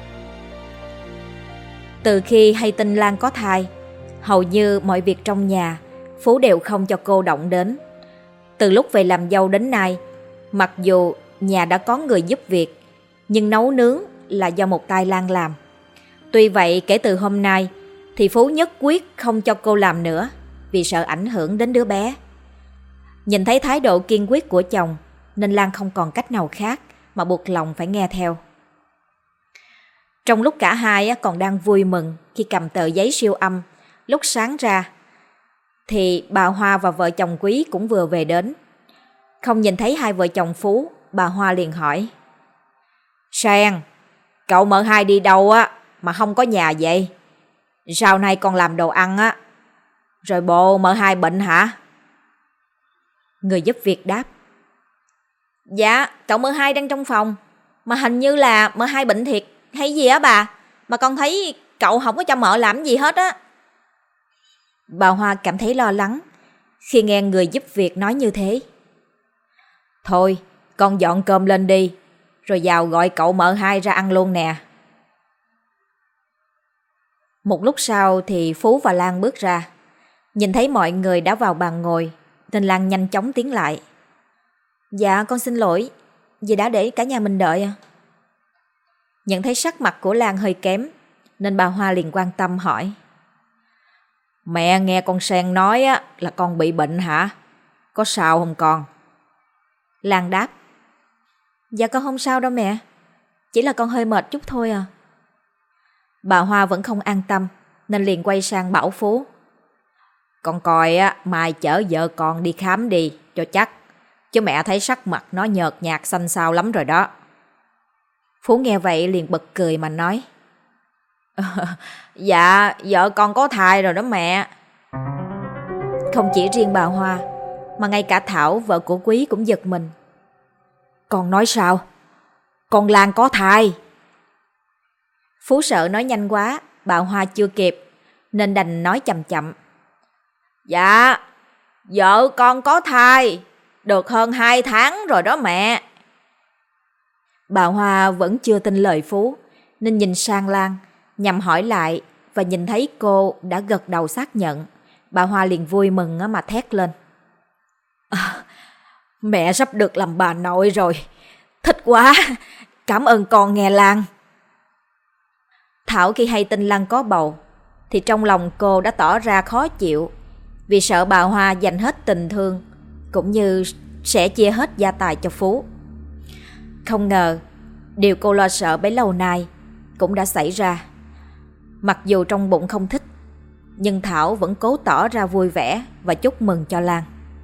Từ khi hay tin Lan có thai, hầu như mọi việc trong nhà Phú đều không cho cô động đến. Từ lúc về làm dâu đến nay, mặc dù nhà đã có người giúp việc, nhưng nấu nướng là do một tay Lan làm. Tuy vậy kể từ hôm nay thì Phú nhất quyết không cho cô làm nữa, vì sợ ảnh hưởng đến đứa bé. Nhìn thấy thái độ kiên quyết của chồng nên Lan không còn cách nào khác mà buộc lòng phải nghe theo. Trong lúc cả hai còn đang vui mừng khi cầm tờ giấy siêu âm, lúc sáng ra thì bà Hoa và vợ chồng Quý cũng vừa về đến. Không nhìn thấy hai vợ chồng Phú, bà Hoa liền hỏi. Sen, cậu mợ hai đi đâu mà không có nhà vậy? Sau này còn làm đồ ăn rồi bộ mợ hai bệnh hả? Người giúp việc đáp. Dạ, cậu mợ hai đang trong phòng, mà hình như là mợ hai bệnh thiệt hay gì bà, mà con thấy cậu không có cho mợ làm gì hết á. Bà Hoa cảm thấy lo lắng khi nghe người giúp việc nói như thế. Thôi, con dọn cơm lên đi, rồi vào gọi cậu mợ hai ra ăn luôn nè. Một lúc sau thì Phú và Lan bước ra. Nhìn thấy mọi người đã vào bàn ngồi nên Lan nhanh chóng tiến lại. Dạ con xin lỗi, dì đã để cả nhà mình đợi. Nhận thấy sắc mặt của Lan hơi kém nên bà Hoa liền quan tâm hỏi. Mẹ nghe con Sen nói là con bị bệnh hả? Có sao không con? Lan đáp. Dạ con không sao đâu mẹ, chỉ là con hơi mệt chút thôi à. Bà Hoa vẫn không an tâm nên liền quay sang bảo Phú. Con coi á, mai chở vợ con đi khám đi cho chắc, chứ mẹ thấy sắc mặt nó nhợt nhạt xanh xao lắm rồi đó. Phú nghe vậy liền bật cười mà nói: Dạ, vợ con có thai rồi đó mẹ. Không chỉ riêng bà Hoa, mà ngay cả Thảo, vợ của Quý cũng giật mình. Con nói sao? Con Lan có thai? Phú sợ nói nhanh quá, bà Hoa chưa kịp, nên đành nói chậm chậm: Dạ, vợ con có thai, được hơn 2 tháng rồi đó mẹ. Bà Hoa vẫn chưa tin lời Phú, nên nhìn sang Lan, nhằm hỏi lại, và nhìn thấy cô đã gật đầu xác nhận. Bà Hoa liền vui mừng mà thét lên: Mẹ sắp được làm bà nội rồi, thích quá, cảm ơn con nghe Lan. Thảo khi hay tin Lan có bầu, thì trong lòng cô đã tỏ ra khó chịu, vì sợ bà Hoa dành hết tình thương, cũng như sẽ chia hết gia tài cho Phú. Không ngờ, điều cô lo sợ bấy lâu nay cũng đã xảy ra. Mặc dù trong bụng không thích, nhưng Thảo vẫn cố tỏ ra vui vẻ và chúc mừng cho Lan.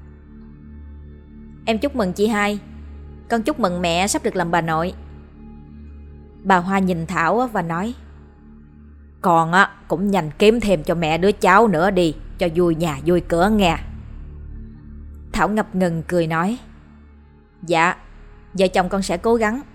Em chúc mừng chị hai, con chúc mừng mẹ sắp được làm bà nội. Bà Hoa nhìn Thảo và nói: Con á cũng nhanh kiếm thêm cho mẹ đứa cháu nữa đi, cho vui nhà vui cửa nghe. Thảo ngập ngừng cười nói: Dạ, vợ chồng con sẽ cố gắng.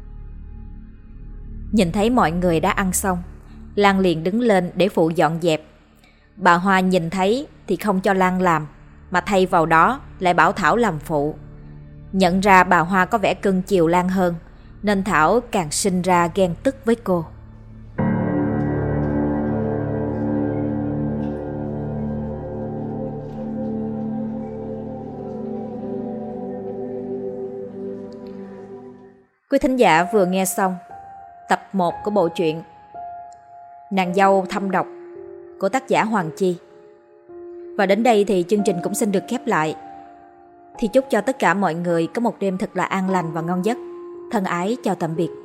Nhìn thấy mọi người đã ăn xong, Lan liền đứng lên để phụ dọn dẹp. Bà Hoa nhìn thấy thì không cho Lan làm, mà thay vào đó lại bảo Thảo làm phụ. Nhận ra bà Hoa có vẻ cưng chiều Lan hơn, nên Thảo càng sinh ra ghen tức với cô. Quý thính giả vừa nghe xong tập 1 của bộ truyện Nàng dâu thâm độc của tác giả Hoàng Chi. Và đến đây thì chương trình cũng xin được khép lại. Thì chúc cho tất cả mọi người có một đêm thật là an lành và ngon giấc. Thân ái chào tạm biệt.